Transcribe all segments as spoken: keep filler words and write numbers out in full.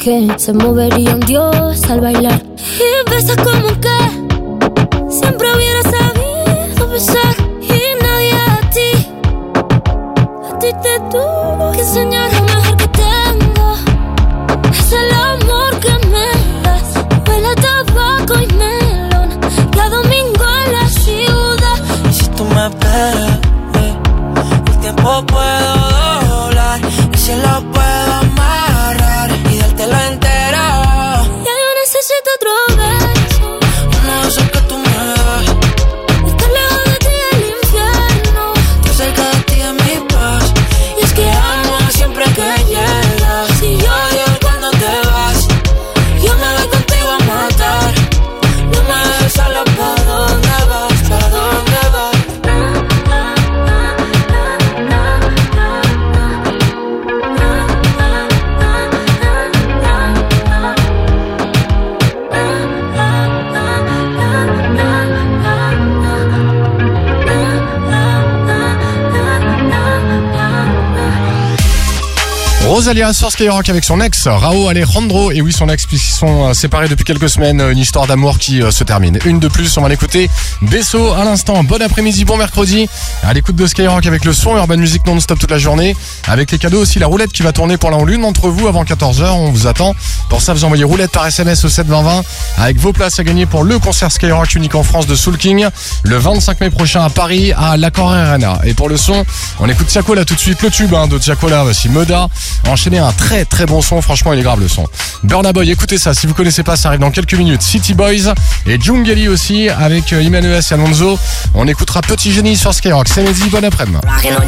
que se movería un dios al bailar. Y besas como que siempre hubiera sabido besar. Y nadie a ti, a ti te tuvo que enseñar lo mejor que tengo. Es el amor que me das. Huele a tabaco y melón, cada domingo en la ciudad. Y si tú me esperas, eh, el tiempo puedo doblar. Y si lo puedo amarrar y dártelo entero. Ya yo necesito otro beso. Uno de esos que tú me das. Estar lejos de ti del infierno. Estar cerca de ti es mi paz. Y es que amo siempre que llegas. Y yo odio cuando te vas. Yo me voy contigo a matar. No me dejes sola, ¿pa' dónde vas? ¿Pa' dónde vas? Rosalia sur Skyrock avec son ex Rauw Alejandro. Et oui, son ex, puisqu'ils sont séparés depuis quelques semaines. Une histoire d'amour qui se termine. Une de plus, on va l'écouter. Besso à l'instant. Bon après-midi, bon mercredi. À l'écoute de Skyrock avec le son Urban Music non-stop toute la journée. Avec les cadeaux aussi, la roulette qui va tourner pour l'un ou l'une d'entre vous avant quatorze heures. On vous attend. Pour ça, vous envoyez roulette par S M S au sept vingt vingt avec vos places à gagner pour le concert Skyrock unique en France de Soul King le vingt-cinq mai prochain à Paris à l'Accor Arena. Et pour le son, on écoute Tiakola tout de suite. Le tube hein, de Tiakola, voici Moda. Enchaîner un très très bon son, franchement il est grave le son. Burna Boy, écoutez ça, si vous connaissez pas, ça arrive dans quelques minutes. City Boys et Djungeli aussi avec Emmanuel et Alonso. On écoutera Petit Génie sur Skyrock. C'est Mehdi, bon après-midi.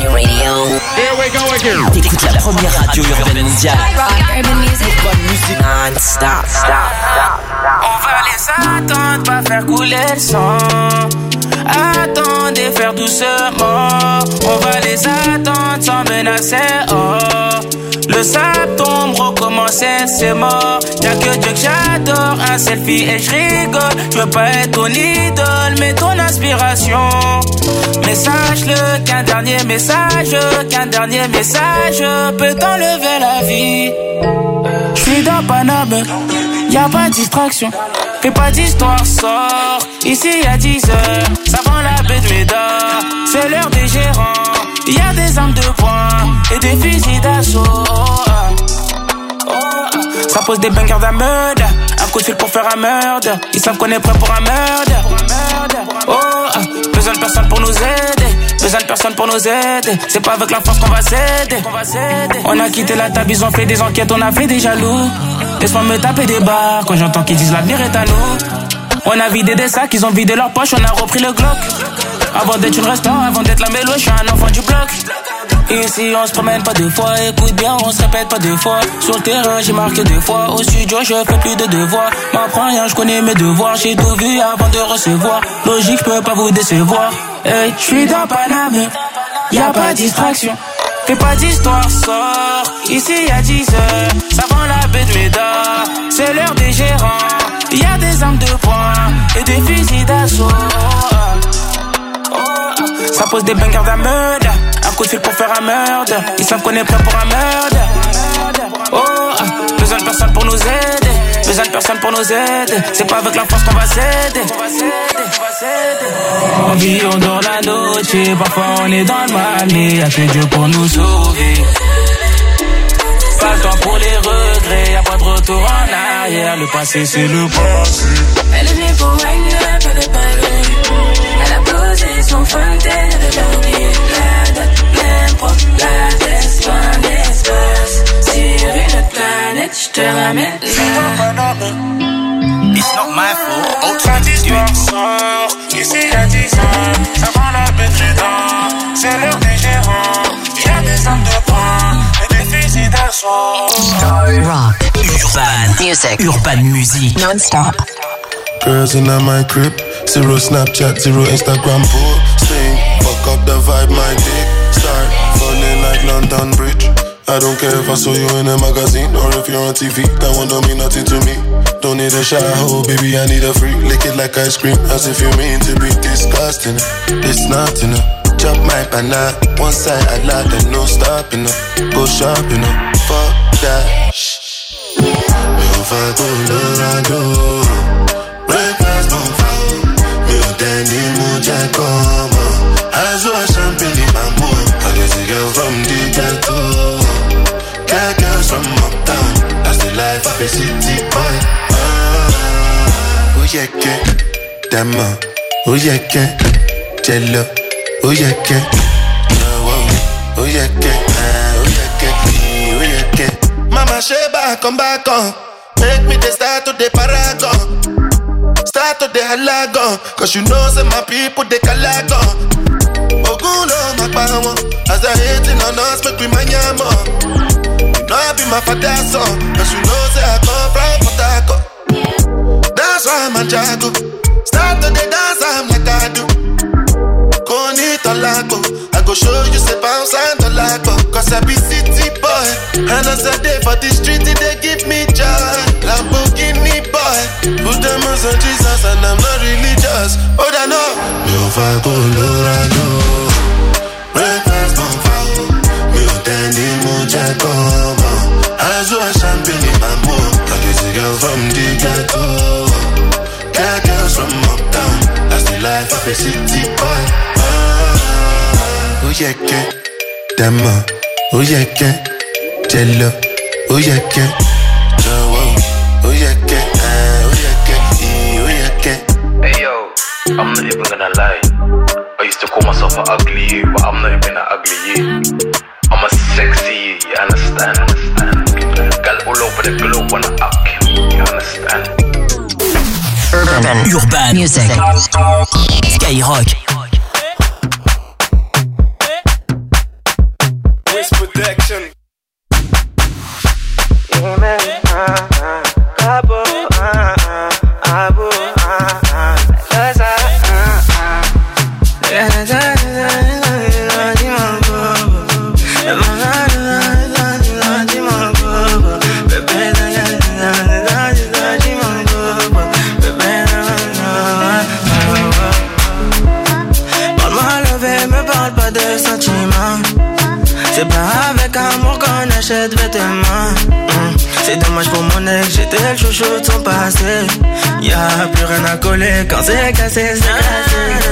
T'écoutes la première radio urbaine mondiale. Urban Music non-stop. On va les attendre, pas faire couler le sang. Attendez, faire doucement. On va les attendre sans menacer. Oh, le sable tombe, recommencer, c'est mort. Y'a que Dieu que j'adore, un selfie et je rigole. Je veux pas être ton idole, mais ton inspiration. Mais sache-le qu'un dernier message, qu'un dernier message peut t'enlever la vie. J'suis dans Paname, y'a pas de distraction. Fais pas d'histoire, sors. Ici y'a dix heures, ça vend la baie de Médard. C'est l'heure des gérants. Y'a des armes de poing et des fusils d'assaut. Oh, oh, oh. Ça pose des bangers d'un meurtre. Un coup de fil pour faire un meurtre. Ils savent qu'on est prêt pour un meurtre. Oh, oh. Besoin de personne pour nous aider. Besoin de personne pour nous aider. C'est pas avec la force qu'on va s'aider. On a quitté la table, ils ont fait des enquêtes, on a fait des jaloux. Laisse-moi me taper des barres quand j'entends qu'ils disent l'avenir est à nous. On a vidé des sacs, ils ont vidé leurs poches, on a repris le Glock. Avant d'être une restant, avant d'être la mélo, je suis un enfant du bloc. Ici on se promène pas deux fois, écoute bien, on se répète pas deux fois. Sur le terrain j'ai marqué deux fois, au studio je fais plus de devoirs. M'apprends rien, je connais mes devoirs, j'ai tout vu avant de recevoir. Logique, je peux pas vous décevoir. Hey, je suis dans Paname, y'a pas de distraction. Fais pas d'histoire, sors. Ici y'a dix heures, ça vend la baie de Médard. C'est l'heure des gérants, y'a des armes de poing et des fusils d'assaut. Ça pose des bangers d'un meurtre. Un coup de fil pour faire un meurtre. Ils savent qu'on est prêt pour un meurtre. Oh, besoin de personne pour nous aider. Besoin de personne pour nous aider. C'est pas avec la force qu'on va s'aider. On vit, on dort la noche. Parfois on est dans le mal, mais y'a que Dieu pour nous sauver. Pas le temps pour les regrets. Y'a pas de retour en arrière. Le passé c'est le passé. Elle est venue pour régner, pas de baguette. Elle a posé son fontaine de dernier. La date pleine pour la tête, loin d'espace. Sur une planète, je te ramène là. It's not my fault. Autre d'histoire sort. Ici y'a dix ans, ça vend la baie de Médard. C'est l'heure des gérants. Y'a des armes de poing et des fusils d'assaut. Rock, Urban Music, Urban Music non-stop. Girls in my crib, zero Snapchat, zero Instagram posting. Fuck up the vibe, my dick start falling like London Bridge. I don't care if I saw you in a magazine or if you're on T V. That one don't mean nothing to me. Don't need a shower, baby, I need a freak. Lick it like ice cream, as if you mean to be disgusting. It's not enough. Chop my banana, one side I like, there's no stopping up. Go shopping up, fuck that. va Colorado. Breakfast mon phone, meu dandy mon Giacomo. Azua champagne mambo, I get a girl from the ghetto. Got girls from uptown, that's the life of a city boy. Ah, oh yeah, que, dama, oh yeah, que, jello, oh yeah, que, oh yeah, que, oh yeah, que, oh yeah, que. Mama Sheba, come back on, make me the start to the paragon, start to the halagon, cause you know say my people they calagon. Ogulo my power, as they hating on us, make we manyamo. No, I be my father's son, cause you know say I come from Port Harcourt. That's why I'm a jago. Start to the dance, I'm like I do. Koni Tolago, I go show you say bounce and the lago. Cause I be city boy, and as I day for the street, they give me joy. Lamborghini boy, put them on some Jesus and I'm not religious. Oh, I know. Mio fa Colorado, breakfast on fire. Mio dandy mo Giacomo. Azua champagne mambo, I get a girl from the ghetto. Got girls from uptown, that's the life of a city boy. Ah, oh yeah, que, dama, oh yeah, que, jello, oh yeah, que, oh yeah, que, oh yeah, que, oh yeah, que. Hey yo, I'm not even gonna lie. I used to call myself an ugly you, but I'm not even an ugly you. I'm a sexy you, you understand, understand. Girl all over the globe wanna up him, you understand. Urban, Urban Music Skyrock. Wiz Protection. C'est pas avec amour qu'on achète vêtements. mmh. C'est dommage pour mon ex, j'étais le chouchou de son passé. Y'a plus rien à coller quand c'est cassé, c'est cassé.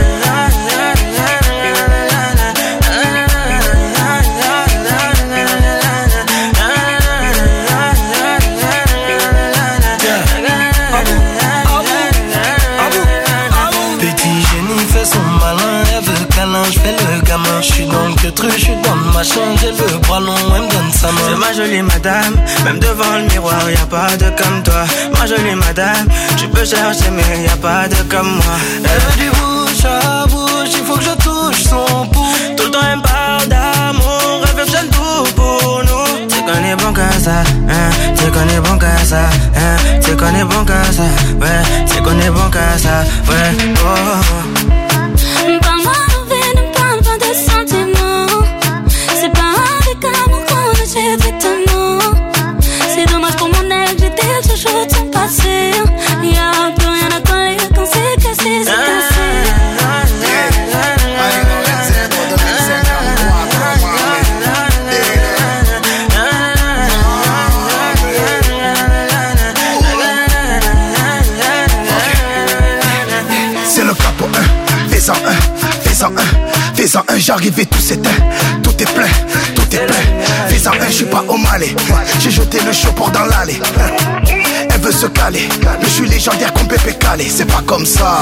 Je fais le gamin, je suis dans le queutru, je suis dans le machin, j'ai le bras long, elle me donne sa main. C'est ma jolie madame, même devant le miroir, y'a pas de comme toi. Ma jolie madame, tu peux chercher mais y'a pas de comme moi. Elle veut du bouche à bouche, il faut que je touche son pouls. Tout le temps elle me parle d'amour, elle veut que j'aime tout pour nous. C'est qu'on est bon qu'à ça, hein, c'est qu'on est bon qu'à ça, hein, c'est qu'on est bon qu'à ça, ouais, c'est qu'on est bon qu'à ça, ouais, oh. Parle-moi envie, ne parle pas de sentiments. C'est pas avec amour qu'on achète vêtements. C'est dommage pour mon ex, j'étais le chouchou de son passé. Y'a plus rien à coller quand c'est cassé, c'est cassé. C'est le capo un, fais-en un, fais-en un, fais-en un, j'arrive et tout s'éteint, tout est plein, tout est plein. Fais-en un, je suis pas au Malais, j'ai jeté le chaud pour dans l'allée. Elle veut se caler, mais je suis légendaire comme Pépé Calé, c'est pas comme ça.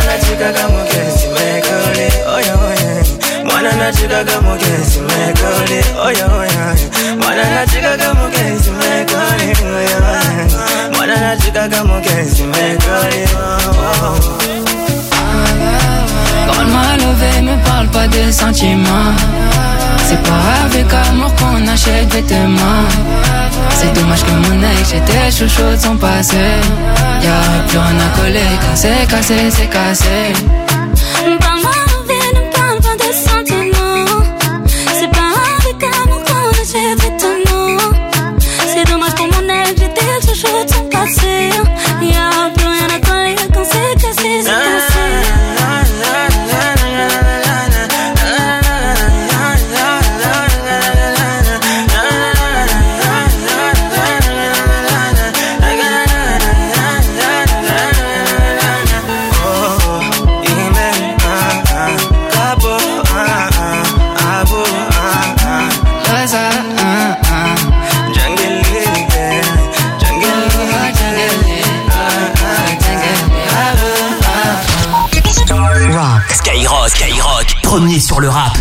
Quand le mal levé, me parle pas de sentiments. C'est pas avec amour qu'on achète vêtements. C'est dommage que mon ex, j'étais chouchou de son passé. Y'a plus rien à coller, quand c'est cassé, c'est cassé. Parle-moi envie, ne parle pas de sentiments. C'est pas avec amour qu'on achète vêtements. C'est dommage pour mon ex, j'étais le chouchou de son passé. Y'a plus rien à coller, quand c'est cassé, c'est cassé. premiers sur le rap.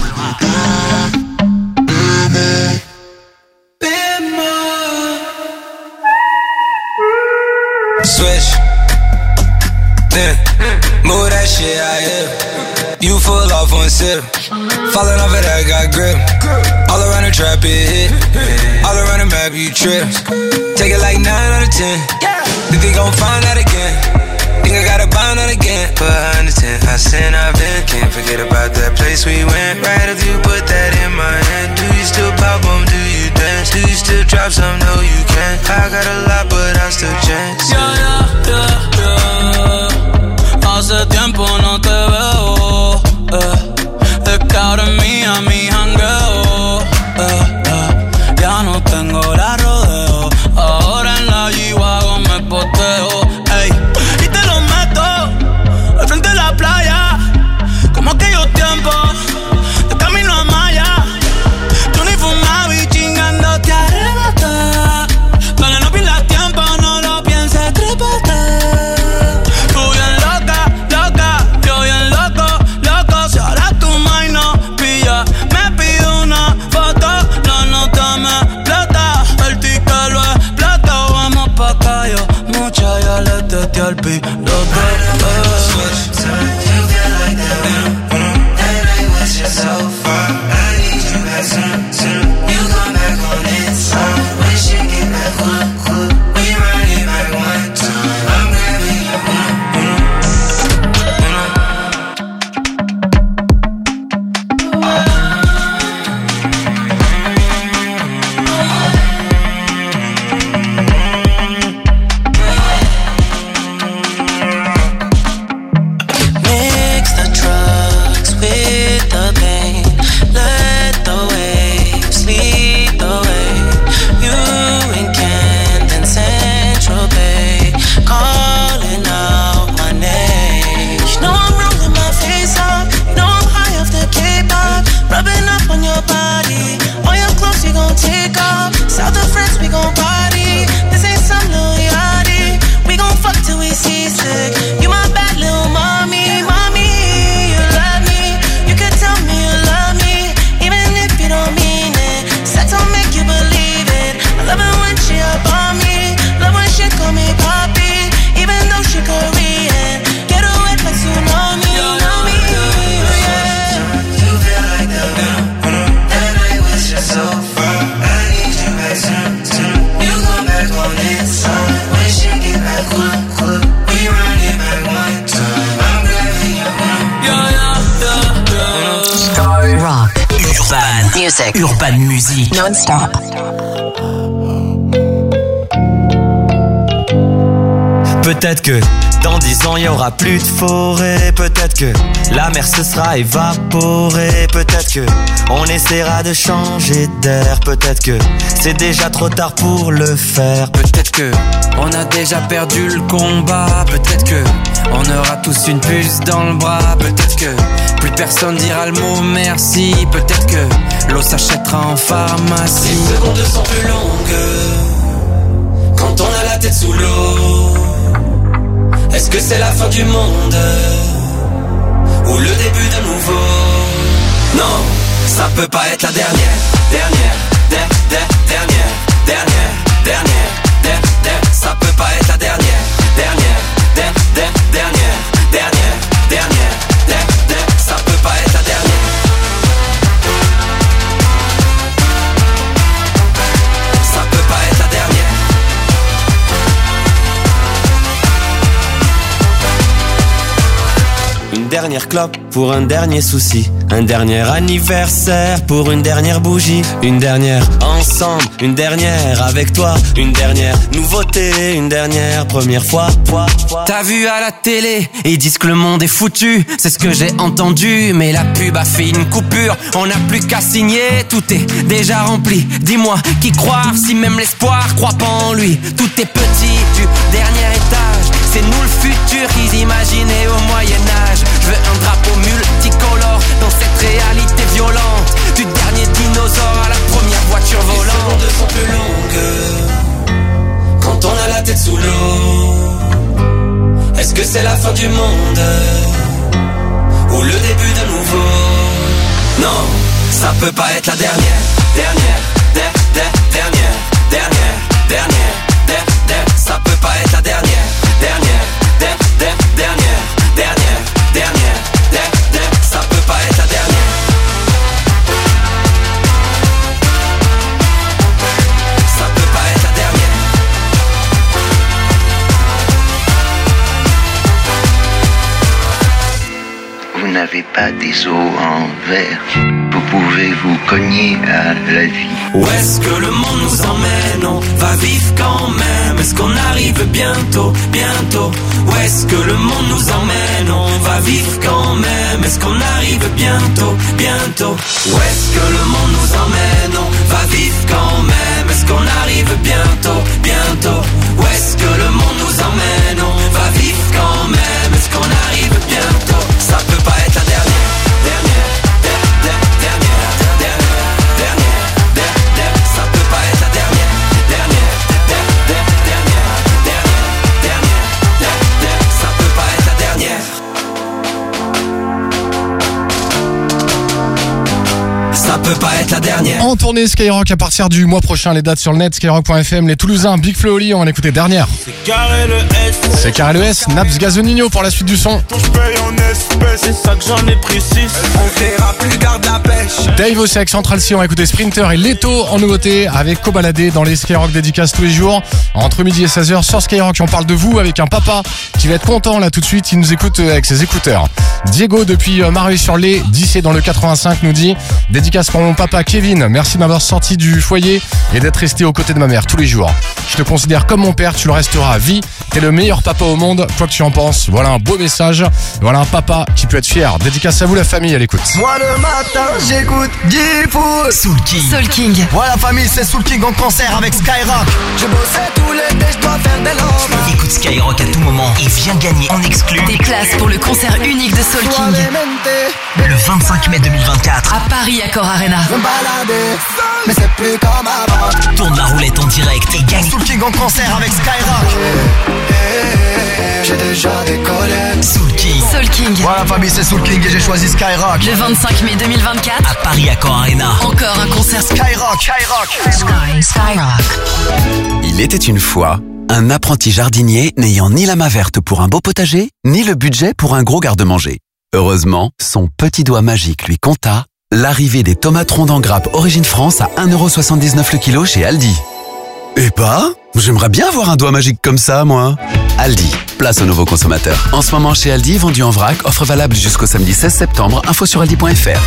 Switch, then move that shit out here. You full off one sip, falling off of that got grip. All around the trap it hit, all around the map you trip. Take it like nine out of ten. Think they gon' find out again? Think I gotta bind out again? But I understand how sin I've been. Can't forget about that place we went. Right after you put that in my hand. Do you still pop on? Do you dance? Do you still drop some? No, you can't. I got a lot, but I still chance. Yeah, yeah, yeah, yeah. Hace tiempo no te veo. Eh. De cara en mí a mi jangueo. Eh, eh. Ya no tengo la rodeo. Ahora en la G-Wagon me poteo. Ey. Y te lo meto al frente de la playa. Como aquellos tiempos de camino a Maya. Tú ni fumaba y chingándote arrebata. Para que no pierdas tiempo, no lo pienses, trépate. Tú bien loca, loca, yo bien loco, loco. Si ahora tu mind no pilla, me pido una foto. La nota me explota, el ticket lo explota. Vamos pa' callo, mucha ya le testé al piloto. So far, I need you back soon, soon. You come back on it, some. When shit get back quick, quick. We run it back one time. I'm grabbing your uno, Mix the drugs with the pain. Let the waves lead the way. You and Camden Central Bay, calling out my name. You know I'm rolling my face off. You know I'm high off the K-pop. Rubbing up on your body. All your clothes we gon' take off. South of France we gon' party. This ain't some little yachty. We gon' fuck till we seasick. You my bad little mommy, mommy. You love me. You can tell me you love me, even if you don't mean it. Sex don't make you believe it. I love it when she up on me. Love when she call me papi, even though she Korean. Get her wet like tsunami, know me, yeah. you feel like the uno. That night was just so far. I need you back soon, soon. You come back on it, some. When shit get back quick, quick. We run it back one time. I'm grabbing your uno. Yeah, yeah, yeah, yeah. Rock, urban, music, urban music, non-stop. Peut-être que dans dix ans il y aura plus de forêt. Peut-être que la mer se sera évaporée. Peut-être que on essaiera de changer d'air. Peut-être que c'est déjà trop tard pour le faire. Peut-être que on a déjà perdu le combat. Peut-être que on aura tous une puce dans le bras. Peut-être que plus personne dira le mot merci. Peut-être que l'eau s'achètera en pharmacie. Les secondes sont plus longues quand on a la tête sous l'eau. Est-ce que c'est la fin du monde ou le début de nouveau? Non, ça peut pas être la dernière, dernière, der, der, dernière, dernière, dernière, der, der. Ça peut pas être la dernière, dernière, der, der, dernière, dernière, dernière, der, der. Ça peut pas être la dernière. Ça peut pas être la dernière. Une dernière clope pour un dernier souci. Un dernier anniversaire pour une dernière bougie. Une dernière ensemble, une dernière avec toi. Une dernière nouveauté, une dernière première fois. T'as vu à la télé, ils disent que le monde est foutu. C'est ce que j'ai entendu, mais la pub a fait une coupure. On n'a plus qu'à signer, tout est déjà rempli. Dis-moi, qui croire si même l'espoir croit pas en lui? Tout est petit du dernier étage. C'est nous le futur qu'ils imaginaient au Moyen-Âge. Je veux un drapeau multicolore dans cette réalité violente. Du dernier dinosaure à la première voiture volante. Les secondes sont plus longues quand on a la tête sous l'eau. Est-ce que c'est la fin du monde ou le début de nouveau? Non, ça peut pas être la dernière. Dernière, der, der, dernière, dernière, dernière, der, der. Ça peut pas être la dernière. Dernière, der, der, dernière, dernière, dernière, der, der. Ça peut pas être la dernière. Ça peut pas être la dernière. Vous n'avez pas des os en verre, vous pouvez vous cogner à la vie. Où est-ce que le monde nous emmène? On va vivre quand même. Est-ce qu'on arrive bientôt, bientôt? Où est-ce que le monde nous emmène? On va vivre quand même. Est-ce qu'on arrive bientôt, bientôt? Où est-ce que le monde nous emmène? On va vivre quand même. Est-ce qu'on arrive bientôt, bientôt? Où est-ce que le monde nous emmène? On va vivre quand même. Est-ce qu'on arrive bientôt? Ça peut pas être la dernière. Dernière, der, der, dernière, dernière, dernière, der, der. Ça peut pas être la dernière. Dernière, der, der, dernière, dernière, dernière, der, der. Ça peut pas être la dernière. Ça peut pas être la dernière. En tournée Skyrock à partir du mois prochain, les dates sur le net, skyrock point f m. Les Toulousains, Big Flo et Oli, on va l'écouter dernière. C'est carré le S. C'est carré le S, Naps Gazonino pour la suite du son. Ton j'paye en espèces, c'est ça que j'en ai pris six. On verra plus, garde la pêche. Dave Osek, Central C, on va écouter Sprinter et Leto en nouveauté avec Cobaladé dans les Skyrock dédicaces tous les jours. Entre midi et seize heures sur Skyrock, on parle de vous avec un papa qui va être content là tout de suite, il nous écoute avec ses écouteurs. Diego depuis Marueil-sur-Lay, dix dans le quatre-vingt-cinq, nous dit: dédicace pour mon papa Kevin, merci de m'avoir sorti du foyer et d'être resté aux côtés de ma mère tous les jours. Je te considère comme mon père, tu le resteras à vie. T'es le meilleur papa au monde, quoi que tu en penses. Voilà un beau message, voilà un papa qui peut être fier. Dédicace à vous la famille, à l'écoute. Moi le matin, j'écoute Gifu Soul King. Soul King. Voilà famille, c'est Soul King en concert avec Skyrock. Je bossais tous les dés, je dois faire des lobes. Écoute Skyrock à tout moment et viens gagner en exclu Des places pour le concert unique de Soul King. le vingt-cinq mai deux mille vingt-quatre À Paris, Accor Arena. Je me baladais, mais c'est plus comme avant. Tourne la roulette en direct et gagne Soul King en concert avec Skyrock. J'ai déjà décollé. Soul King. Soul King. Voilà famille, c'est Soul King et j'ai choisi Skyrock. Le vingt-cinq mai deux mille vingt-quatre. à Paris Accor Arena. Encore un concert Skyrock, Skyrock. Sky, Skyrock. Il était une fois un apprenti jardinier n'ayant ni la main verte pour un beau potager, ni le budget pour un gros garde-manger. Heureusement, son petit doigt magique lui compta l'arrivée des tomates rondes en grappe Origine France à un euro soixante-dix-neuf le kilo chez Aldi. Eh ben, j'aimerais bien avoir un doigt magique comme ça, moi. Aldi, place aux nouveaux consommateurs. En ce moment chez Aldi, vendu en vrac, offre valable jusqu'au samedi seize septembre, info sur aldi point f r.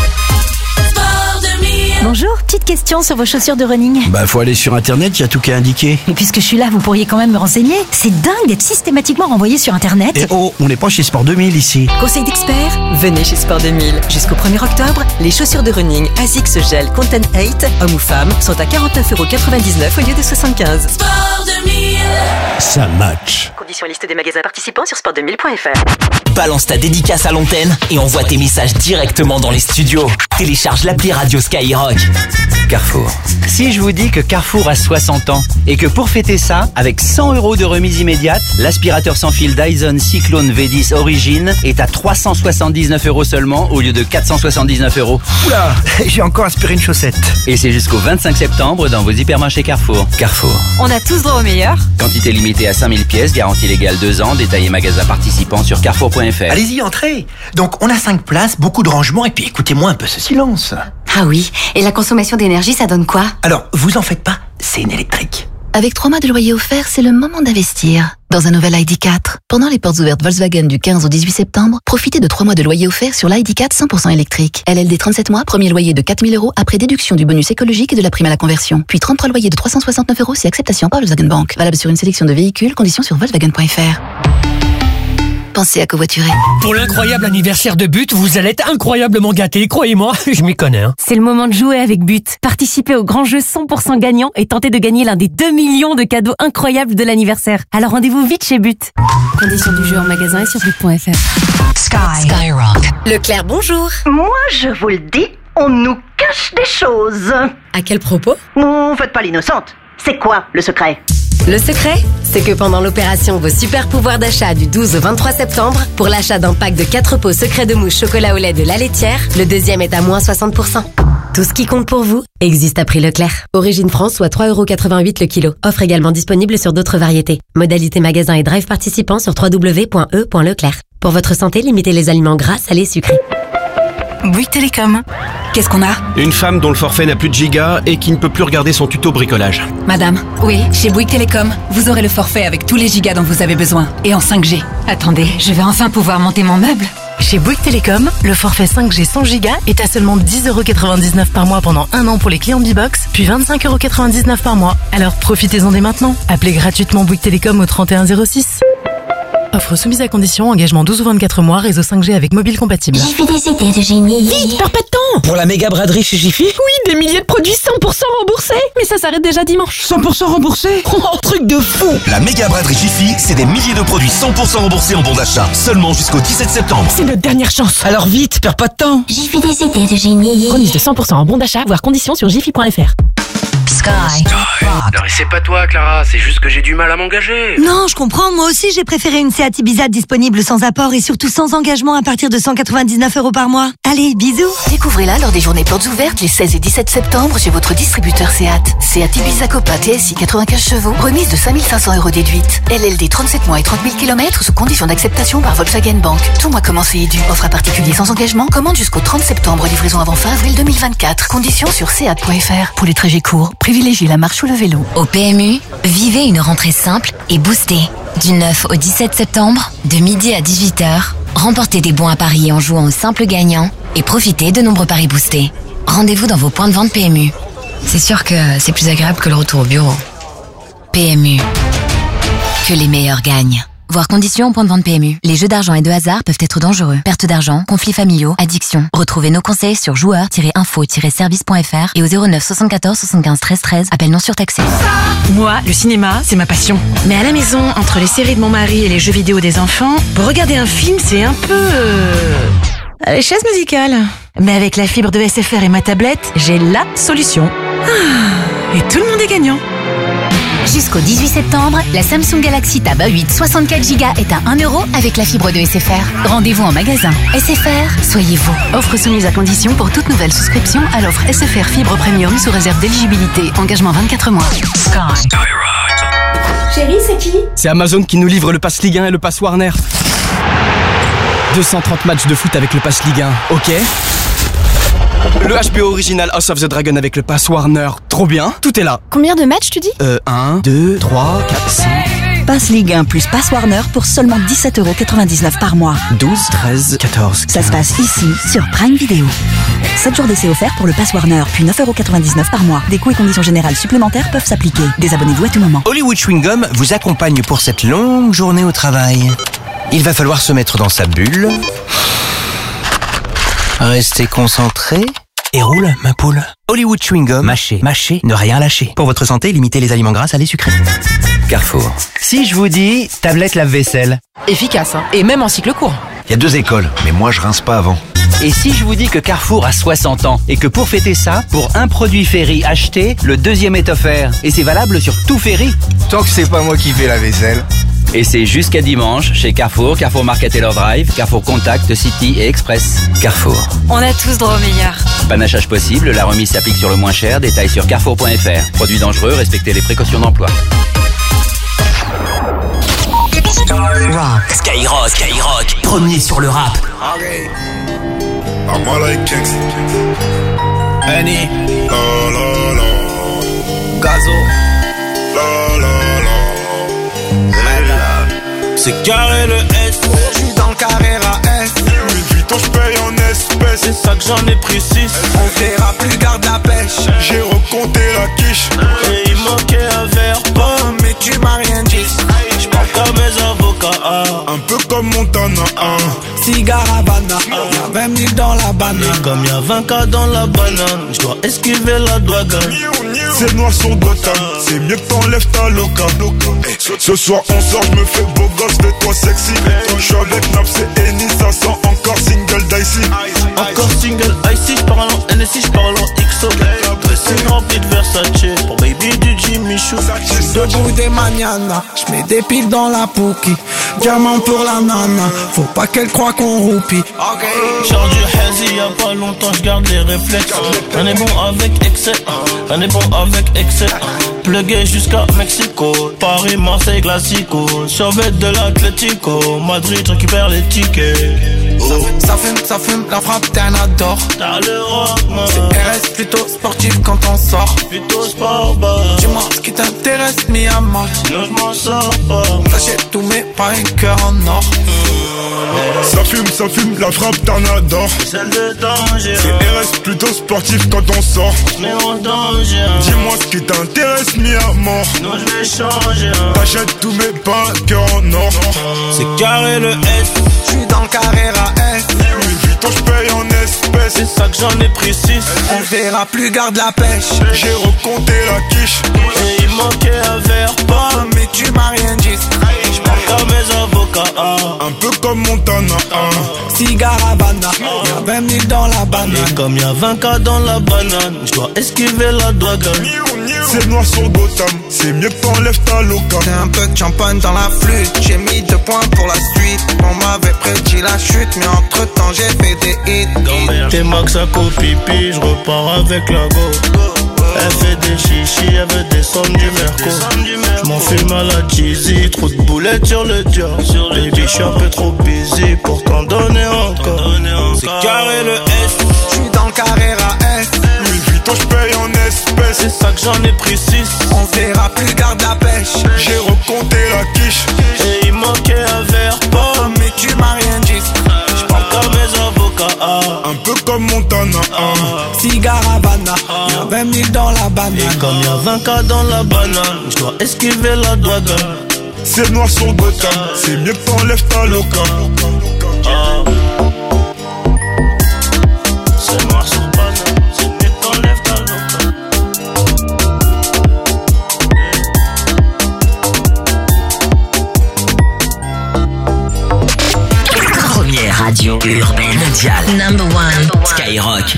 Bonjour, petite question sur vos chaussures de running. Bah faut aller sur internet, il y a tout qui est indiqué. Mais puisque je suis là, vous pourriez quand même me renseigner. C'est dingue d'être systématiquement renvoyé sur internet. Et oh, on n'est pas chez Sport deux mille ici. Conseil d'experts, venez chez Sport deux mille. Jusqu'au premier octobre, les chaussures de running ASICS Gel Content huit, hommes ou femmes, sont à quarante-neuf euros quatre-vingt-dix-neuf au lieu de soixante-quinze. Sport deux mille. Ça match. Conditions liste des magasins participants sur sport deux mille point f r. Balance ta dédicace à l'antenne et envoie tes messages directement dans les studios. Télécharge l'appli Radio Skyrock. Carrefour. Si je vous dis que Carrefour a soixante ans et que pour fêter ça, avec cent euros de remise immédiate, l'aspirateur sans fil Dyson Cyclone V dix Origine est à trois cent soixante-dix-neuf euros seulement au lieu de quatre cent soixante-dix-neuf euros. Oula, j'ai encore aspiré une chaussette. Et c'est jusqu'au vingt-cinq septembre dans vos hypermarchés Carrefour. Carrefour. On a tous droit au meilleur. Quantité limitée à cinq mille pièces, garantie légale deux ans, détaillé magasin participant sur carrefour point f r. Allez-y, entrez. Donc on a cinq places, beaucoup de rangements et puis écoutez-moi un peu ce silence. Ah oui, et la consommation d'énergie, ça donne quoi? Alors, vous en faites pas, c'est une électrique. Avec trois mois de loyer offert, c'est le moment d'investir. Dans un nouvel I D quatre. Pendant les portes ouvertes Volkswagen du quinze au dix-huit septembre, profitez de trois mois de loyer offert sur l'I D quatre cent pour cent électrique. L L D trente-sept mois, premier loyer de quatre mille euros après déduction du bonus écologique et de la prime à la conversion. Puis trente-trois loyers de trois cent soixante-neuf euros si acceptation par Volkswagen Bank. Valable sur une sélection de véhicules, conditions sur volkswagen point f r. Pensez à covoiturer. Pour l'incroyable anniversaire de But, vous allez être incroyablement gâtés, croyez-moi, je m'y connais. Hein. C'est le moment de jouer avec But. Participez au grand jeu cent pour cent gagnant et tentez de gagner l'un des deux millions de cadeaux incroyables de l'anniversaire. Alors rendez-vous vite chez But. Conditions du jeu en magasin et sur but point f r. Sky. Skyrock. Leclerc, bonjour. Moi, je vous le dis, on nous cache des choses. À quel propos? Non, faites pas l'innocente. C'est quoi le secret? Le secret, c'est que pendant l'opération Vos super pouvoirs d'achat du douze au vingt-trois septembre, pour l'achat d'un pack de quatre pots secrets de mouche chocolat au lait de La Laitière, le deuxième est à moins soixante pour cent. Tout ce qui compte pour vous existe à prix Leclerc. Origine France, soit trois euros quatre-vingt-huit le kilo. Offre également disponible sur d'autres variétés. Modalité magasin et drive participants sur w w w point e point leclerc. Pour votre santé, limitez les aliments gras, salés, sucrés. Bouygues Télécom. Qu'est-ce qu'on a? Une femme dont le forfait n'a plus de gigas et qui ne peut plus regarder son tuto bricolage. Madame, oui, chez Bouygues Télécom, vous aurez le forfait avec tous les gigas dont vous avez besoin. Et en cinq G. Attendez, je vais enfin pouvoir monter mon meuble. Chez Bouygues Télécom, le forfait cinq G cent gigas est à seulement dix euros quatre-vingt-dix-neuf par mois pendant un an pour les clients B-Box, puis vingt-cinq euros quatre-vingt-dix-neuf par mois. Alors profitez-en dès maintenant. Appelez gratuitement Bouygues Télécom au trente et un zéro six. Offre soumise à condition, engagement douze ou vingt-quatre mois, réseau cinq G avec mobile compatible. J'ai fait des idées de génie. Vite, perds pas de temps! Pour la méga braderie chez Jiffy? Oui, des milliers de produits cent pour cent remboursés! Mais ça s'arrête déjà dimanche. cent pour cent remboursés? Oh, truc de fou! La méga braderie Jiffy, c'est des milliers de produits cent pour cent remboursés en bon d'achat. Seulement jusqu'au dix-sept septembre. C'est notre dernière chance. Alors vite, perds pas de temps! J'ai fait des idées de génie. Remise de cent pour cent en bon d'achat, voire conditions sur jiffy point f r. Sky. Non mais c'est pas toi Clara, c'est juste que j'ai du mal à m'engager. Non, je comprends, moi aussi j'ai préféré une Seat Ibiza disponible sans apport et surtout sans engagement à partir de cent quatre-vingt-dix-neuf euros par mois. Allez, bisous. Découvrez-la lors des journées portes ouvertes les seize et dix-sept septembre chez votre distributeur Seat. Seat Ibiza Copa T S I quatre-vingt-quinze chevaux, remise de cinq mille cinq cents euros déduite. L L D trente-sept mois et trente mille kilomètres sous condition d'acceptation par Volkswagen Bank. Tout mois commencé et dû. Offre à particulier sans engagement. Commande jusqu'au trente septembre, livraison avant fin avril deux mille vingt-quatre. Conditions sur seat point f r. Pour les trajets courts, privilégiez la marche ou le vélo. Au P M U, vivez une rentrée simple et boostée. Du neuf au dix-sept septembre, de midi à dix-huit heures, remportez des bons à Paris en jouant au simple gagnant et profitez de nombreux paris boostés. Rendez-vous dans vos points de vente P M U. C'est sûr que c'est plus agréable que le retour au bureau. P M U. Que les meilleurs gagnent. Voir conditions au point de vente P M U. Les jeux d'argent et de hasard peuvent être dangereux. Perte d'argent, conflits familiaux, addiction. Retrouvez nos conseils sur joueurs tiret info tiret service point f r et au zéro neuf soixante-quatorze soixante-quinze treize treize. Appel non surtaxé. Moi, le cinéma, c'est ma passion. Mais à la maison, entre les séries de mon mari et les jeux vidéo des enfants, pour regarder un film, c'est un peu... Euh... Les chaises musicales. Mais avec la fibre de S F R et ma tablette, j'ai la solution. Ah, et tout le monde est gagnant. Jusqu'au dix-huit septembre, la Samsung Galaxy Tab A huit soixante-quatre giga est à un euro avec la fibre de S F R. Rendez-vous en magasin. S F R, soyez vous. Offre soumise à condition pour toute nouvelle souscription à l'offre S F R Fibre Premium sous réserve d'éligibilité. Engagement vingt-quatre mois. Sky. Chérie, c'est qui? C'est Amazon qui nous livre le Pass Ligue un et le Pass Warner. deux cent trente matchs de foot avec le Pass Ligue un, ok. Le H B O original House of the Dragon avec le Pass Warner, trop bien, tout est là. Combien de matchs tu dis? Euh, un, deux, trois, quatre, cinq... Pass Ligue un plus Pass Warner pour seulement dix-sept euros quatre-vingt-dix-neuf par mois. douze, treize, quatorze, quinze... Ça se passe ici, sur Prime Video. sept jours d'essai offerts pour le Pass Warner, puis neuf euros quatre-vingt-dix-neuf par mois. Des coûts et conditions générales supplémentaires peuvent s'appliquer. Désabonnez-vous à tout moment. Hollywood Chewing Gum vous accompagne pour cette longue journée au travail. Il va falloir se mettre dans sa bulle, rester concentré et roule, ma poule. Hollywood Chewing Gum. Mâcher, mâcher, ne rien lâcher. Pour votre santé, limitez les aliments gras à les sucrés. Carrefour. Si je vous dis tablette lave-vaisselle. Efficace, hein, et même en cycle court. Il y a deux écoles, mais moi je rince pas avant. Et si je vous dis que Carrefour a soixante ans et que pour fêter ça, pour un produit Ferry acheté, le deuxième est offert. Et c'est valable sur tout Ferry. Tant que c'est pas moi qui fais la vaisselle. Et c'est jusqu'à dimanche chez Carrefour, Carrefour Market Taylor Drive, Carrefour Contact, City et Express. Carrefour. On a tous droit au meilleur. Panachage possible, la remise s'applique sur le moins cher, détail sur carrefour point f r. Produits dangereux, respectez les précautions d'emploi. Rock. Skyrock, Skyrock, premier sur le rap. Okay. I'm all like Kings. Annie. La la la. Gazo. La la la. C'est carré le S. J'suis dans le carré à S. Louis Vuitton j'paye en espèces. C'est ça que j'en ai pris six. On verra plus, garde la pêche. J'ai recompté la quiche. Et il manquait un verre pas. Mais tu m'as rien dit. J'parle comme mes avocats. Un peu comme Montana. Cigare Havana. Y'a vingt mille dans la banane. Et comme y'a vingt K dans la banane, j'dois esquiver la douane. C'est noir sur Gotham. C'est mieux que t'enlèves ta loca. Ce, ce soir on sort, j'me fais beau gosse, fais-toi sexy. J'suis avec Naps et Eni, ça sent encore single dicey. Encore single icy, j'parle en N S I, j'parle en X O. Dressing rempli de Versace. Pour baby du G Sachi Michou. Debout des manianas, j'mets des piles dans la pouki. Diamant pour la nana, faut pas qu'elle croie qu'on roupie. Genre du hazy, y'a pas longtemps, j'garde les réflexes. On est bon avec excès, on est bon avec excès. Plugué jusqu'à Mexico, Paris, Marseille, Classico. Survêt de l'Atlético, Madrid, récupère les tickets. Oh. Ça fume, ça fume, la frappe, t'es un adore. T'as le rock, man. C'est R S plutôt sportif quand on sort. Plutôt sport, bah. Dis-moi ce qui t'intéresse, mi à mort. Non, j'm'en sors pas. J'achète tous mes pas un cœur en or. Mmh. Ça fume, ça fume, la frappe, t'en adore. Celle de danger. C'est R S plutôt sportif quand on sort. Mais en danger. Dis-moi ce qui t'intéresse, mi à mort. Non, j'vais changer. T'achètes tous mes pas un cœur en or. C'est carré le S. J'suis dans le Carrera S. Louis Vuitton, j'paye en espèces. C'est ça que j'en ai pris six. On verra plus, garde la pêche. J'ai recompté la quiche. Et il manquait un verre, pas. Mais tu m'as rien dit. J'parle comme mes avocats. Ah. Un peu comme Montana. Ah. Cigare Havana. Y'a vingt mille dans la banane. Et comme y'a vingt K dans la banane, j'dois esquiver la douane. C'est noir sur Gotham. C'est mieux que t'enlèves ta loca. T'as un peu de champagne dans la flûte. J'ai mis deux points pour la suite. On m'avait prédit la chute, mais entre temps j'ai fait des hits. T'es max à copipi, j'repars avec la go. Elle fait des chichis, elle veut descendre du merco. J'm'en fume à la cheesy, trop de boulettes sur le dior. Baby, j'suis un peu trop busy pour t'en donner encore. C'est carré le S. J'suis dans le Carrera S. Louis Vuitton, j'paye en espèces. C'est ça que j'en ai pris six. On verra plus, garde la pêche. J'ai recompté la quiche. Et il manquait un verre, pas. Mais tu m'as rien dit. J'parle comme mes avocats. Ah. Un peu comme Montana. Ah. Cigare Havana. Ah. Y'a vingt mille dans la banane. Et comme y'a vingt K dans la banane, j'dois esquiver la douane. C'est noir sur Gotham. C'est mieux que t'enlèves ta loca. Ah. C'est noir sur banane. C'est mieux que t'enlèves ta loca. Première radio urbaine mondiale. Number one. Skyrock.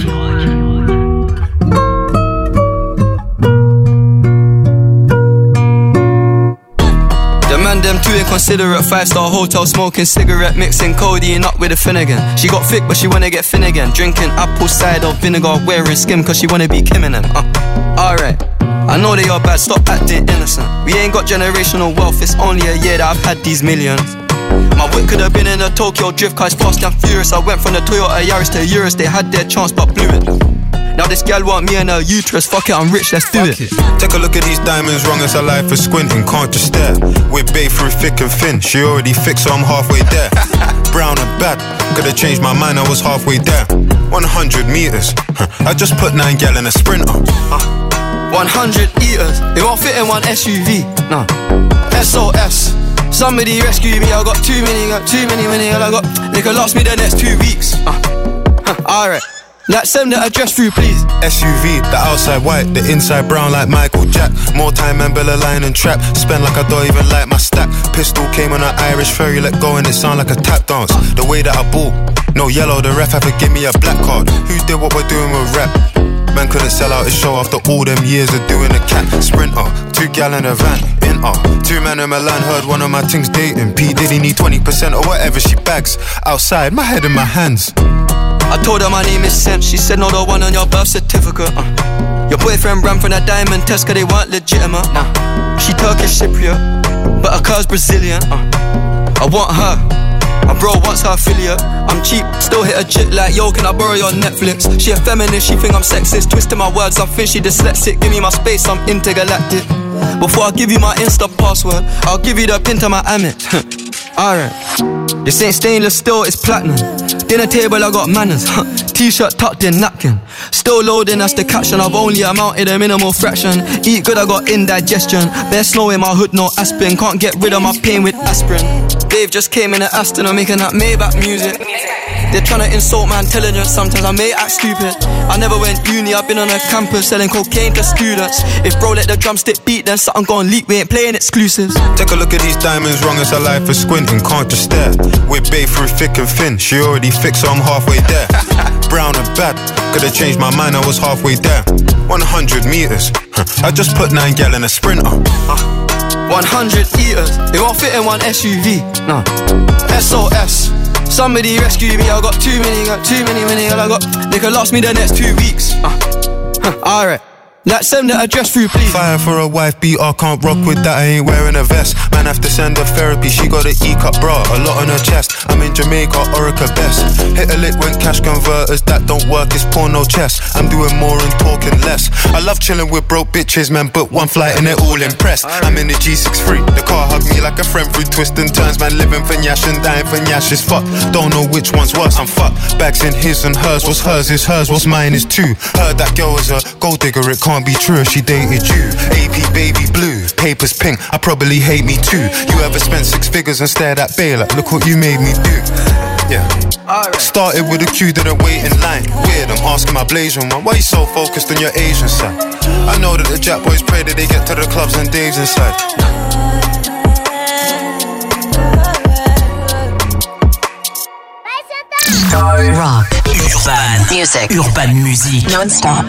Them too inconsiderate, five-star hotel smoking cigarette, mixing codeine up with a Finnegan. She got thick but she wanna get thin again. Drinking apple cider vinegar, wearing skim cause she wanna be Kim and them. uh. Alright, I know they are bad, stop acting innocent. We ain't got generational wealth, it's only a year that I've had these millions. My whip could have been in a Tokyo drift car, it's fast and furious. I went from the Toyota Yaris to Urus, they had their chance but blew it. Now this gal want me and her uterus, fuck it, I'm rich, let's do it. Take a look at these diamonds, wrong as her life is squinting, can't just stare. We're babe through thick and thin, she already fixed so I'm halfway there. Brown and bad, could've changed my mind, I was halfway there. one hundred meters, I just put nine gal in a sprinter. one hundred eaters, it won't fit in one S U V, no. S O S, somebody rescue me, I got too many, got too many, many, I got, they could last me the next two weeks. uh. Alright. Like send the address through please. S U V, the outside white, the inside brown like Michael Jack. More time and Bella line and trap. Spend like I don't even like my stack. Pistol came on an Irish ferry, let go and it sound like a tap dance. The way that I bought, no yellow, the ref had to give me a black card. Who did what we're doing with rap? Man couldn't sell out his show after all them years of doing a cat sprinter. Two gal in a van, in uh Two man in Milan, heard one of my things dating. P Diddy need twenty percent or whatever she bags. Outside, my head in my hands. I told her my name is Sam, she said no, the one on your birth certificate. uh. Your boyfriend ran from that diamond test cause they weren't legitimate. uh. She Turkish Cypriot, but her car's Brazilian. uh. I want her, my bro wants her affiliate. I'm cheap, still hit a chick like yo, can I borrow your Netflix? She a feminist, she think I'm sexist. Twisting my words, I'm think she dyslexic. Give me my space, I'm intergalactic. Before I give you my Insta password, I'll give you the pin to my Amex. Alright, this ain't stainless steel, it's platinum. Dinner table, I got manners. T-shirt tucked in napkin. Still loading, that's the caption. I've only amounted a minimal fraction. Eat good, I got indigestion. Bare snow in my hood, no aspirin. Can't get rid of my pain with aspirin. Dave just came in an Aston, I'm making that Maybach music. They're tryna insult my intelligence, sometimes I may act stupid. I never went uni, I've been on a campus selling cocaine to students. If bro let the drumstick beat, then something gon' leak, we ain't playing exclusives. Take a look at these diamonds, wrong as her life is squinting, can't just stare. We're babe through thick and thin, she already fixed so I'm halfway there. Brown and bad, could've changed my mind, I was halfway there. one hundred meters. I just put nine gal in a sprinter. Uh, one hundred eaters, they won't fit in one S U V. No. S O S. Somebody rescue me, I got too many, got too many, many, I got. They could last me the next two weeks. Uh, huh, alright. Like send the address through, please. Fire for a wife beater, can't rock with that, I ain't wearing a vest. Man have to send her therapy, she got an E-cup bra, a lot on her chest. I'm in Jamaica, Orica best. Hit a lick when cash converters, that don't work, it's porno chess. I'm doing more and talking less. I love chilling with broke bitches, man, but one flight and they're all impressed. I'm in the G sixty-three, the car hugged me like a friend through twists and turns. Man, living for Nyash and dying for Nyash is fucked. Don't know which one's worse, I'm fucked. Bags in his and hers, what's hers is hers, what's mine is too. Heard that girl is a gold digger, it can't be true, she dated you. A P baby blue, papers pink, I probably hate me too. You ever spent six figures and stared at Bay like, look what you made me do. Yeah. Started with a queue, didn't wait in line. Weird, I'm asking my Blasian one, why you so focused on your Asian side? I know that the Jack boys pray that they get to the clubs and Dave's inside. Rock, urban, music, urban music, non-stop.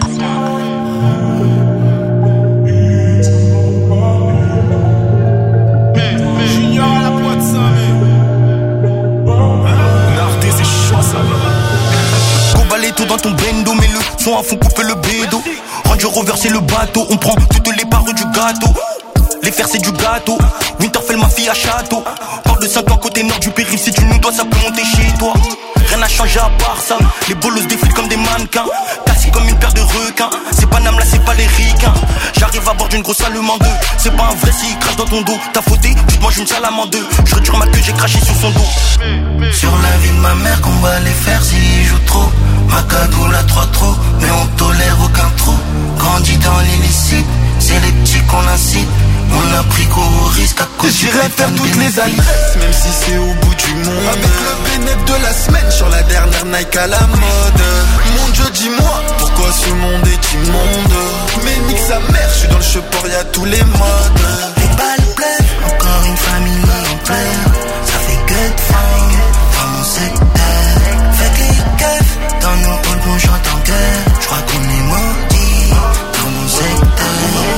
Tout dans ton bendo, mais le son à fond coupe le bédo. Range Rover c'est le bateau, on prend toutes les parts du gâteau. Les fers c'est du gâteau, Winterfell ma fille à château. Parle de cinq ans côté nord du périph', si tu nous dois ça peut monter chez toi. Rien n'a changé à part ça, les bolos défilent comme des mannequins. Cassé comme une paire de requins, c'est pas Nam là c'est pas les ricains. J'arrive à bord d'une grosse allemande, c'est pas un vrai s'il crache dans ton dos. T'as fauté, tu te manges une salame en deux. Je retire ma queue, j'ai craché sur son dos. Sur la vie de ma mère qu'on va les faire s'ils jouent trop. Ma cagoule à trois trous, mais on tolère aucun trou. Grandit dans l'illicite, c'est les petits qu'on incite. On a pris gros risque à cause du j'irai faire toutes les adresses, même si c'est au bout du monde. Avec le bénéfice de la semaine sur la dernière Nike à la mode. Mon Dieu, dis-moi, pourquoi ce monde est immonde? Mais nique sa mère, je suis dans le cheport, y'a tous les modes. Les balles pleines, encore une famille en pleure. Ça fait que de fang dans mon secteur. Faites les keufs, dans nos halls qu'on chante en cœur. J'crois qu'on est maudits dans mon secteur.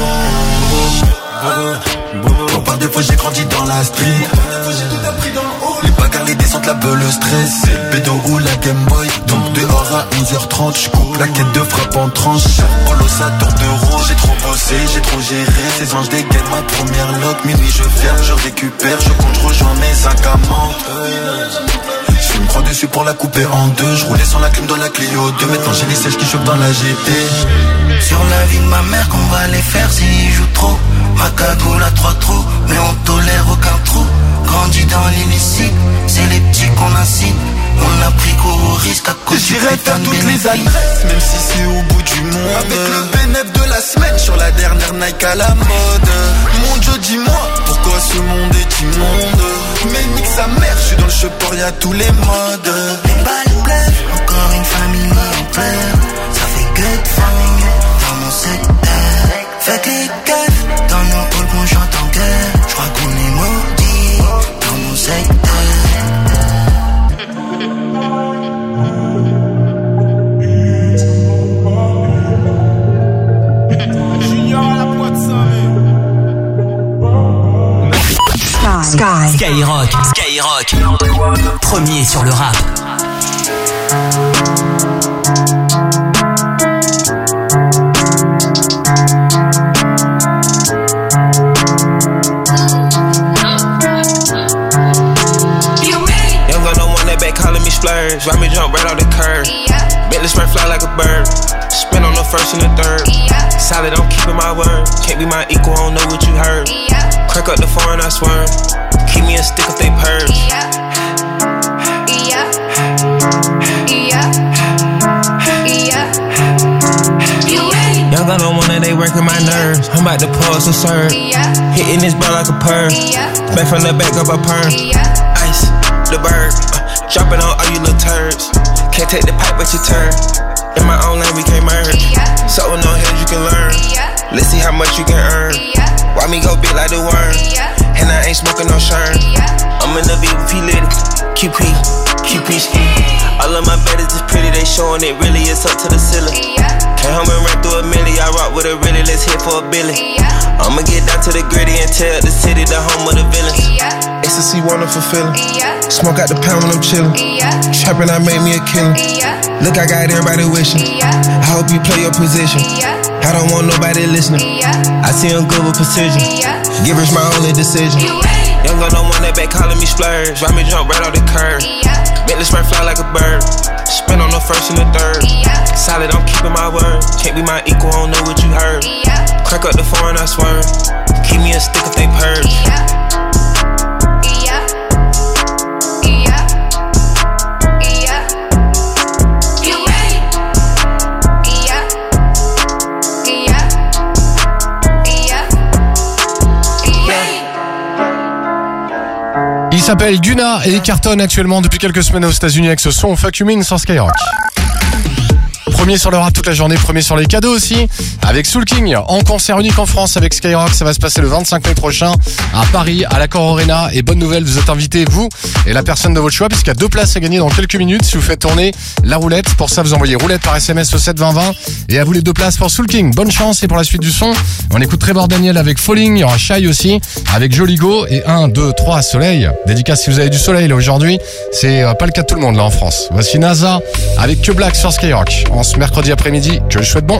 Bon, par deux fois j'ai grandi dans la street. Les bagarres, les descentes, la beule, le stress. C'est le bédo ou la Game Boy. Donc dehors à onze heures trente, j'coupe la quête de frappe en tranche. Polo ça tourne d'euros, j'ai trop bossé, j'ai trop géré. Ces anges dégainent ma première loque. Minuit je ferme, je récupère, je compte, je rejoins mes cinq amantes. Je me crois dessus pour la couper en deux. Je roulais sans la clim dans la Clio deux. Maintenant j'ai les sèches qui chauffent dans la G T. Sur la vie de ma mère qu'on va les faire s'ils jouent trop. Ma cagoule à trois trous, mais on tolère aucun trou. Grandit dans l'illicite, c'est les petits qu'on incite. On a pris gros risque à cause du j'irai faire toutes les adresses, même si c'est au bout du monde. Avec le bénéfice de la semaine sur la dernière Nike à la mode. Mon Dieu, dis-moi, pourquoi ce monde est immonde? Mais nique sa mère, je suis dans le cheport, y'a tous les modes. Les balles pleuvent, encore une famille en pleurs. Ça fait que de fang dans mon secteur. Faites les keufs, dans nos halls qu'on chante en cœur. J'crois qu'on est maudits dans mon secteur. Sky. Skyrock, Skyrock, premier sur le rap. Calling me splurge, ride me jump right off the curb. Yeah. Bentley spray fly like a bird. Spin on the first and the third. Yeah. Solid, I'm keeping my word. Can't be my equal, I don't know what you heard. Yeah. Crack up the foreign, I swerve. Keep me a stick if they purge. Yeah. Yeah. Yeah. Yeah. Young gun on one and they working my nerves. I'm about to pause and serve. Yeah. Hitting this ball like a perm. Yeah. Back from the back of a perm. Yeah. Ice, the bird. Uh, Dropping on all you little turds. Can't take the pipe but you turn. In my own lane we can't merge. Yeah. So no heads you can learn. Yeah. Let's see how much you can earn. Yeah. Why me go big like the worm? Yeah. And I ain't smoking no shern. Yeah. I'm in the V V P litty. Q P, Q P ski. All of my baddies is pretty, they showing it really is up to the ceiling. Yeah. Came home and ran through a milli. I rock with a really, let's hit for a billy. Yeah. I'ma get down to the gritty and tell the city the home of the villains. Yeah. Ecstasy, wonderful feeling. Yeah. Smoke out the pound when I'm chillin'. Yeah. Trappin', I made me a killer. Yeah. Look, I got everybody wishing. Yeah. I hope you play your position. Yeah. I don't want nobody listening. Yeah. I see him good with precision. Yeah. Givers my only decision. Young girl don't want that back calling me splurge. Ride me jump right off the curb. Yeah. Make the spread fly like a bird. Spin on the first and the third. Yeah. Solid, I'm keeping my word. Can't be my equal, I don't know what you heard. Yeah. Crack up the phone, I swerve. Keep me a stick if they purge. Yeah. Il s'appelle Gunna et il cartonne actuellement depuis quelques semaines aux États-Unis avec ce son Fuck You Mean sur Skyrock. Premier sur le rap toute la journée, premier sur les cadeaux aussi, avec Soul King en concert unique en France avec Skyrock. Ça va se passer le vingt-cinq mai prochain à Paris, à l'Accor Arena. Et bonne nouvelle, vous êtes invités, vous et la personne de votre choix, puisqu'il y a deux places à gagner dans quelques minutes si vous faites tourner la roulette. Pour ça, vous envoyez roulette par S M S au sept vingt vingt. Et à vous les deux places pour Soul King. Bonne chance. Et pour la suite du son, on écoute Trevor Daniel avec Falling. Il y aura Shai aussi avec Joligo. Et un, deux, trois, soleil. Dédicace si vous avez du soleil là aujourd'hui. C'est pas le cas de tout le monde là en France. Voici NASA avec Que Black sur Skyrock. En ce mercredi après-midi, je lui souhaite bon.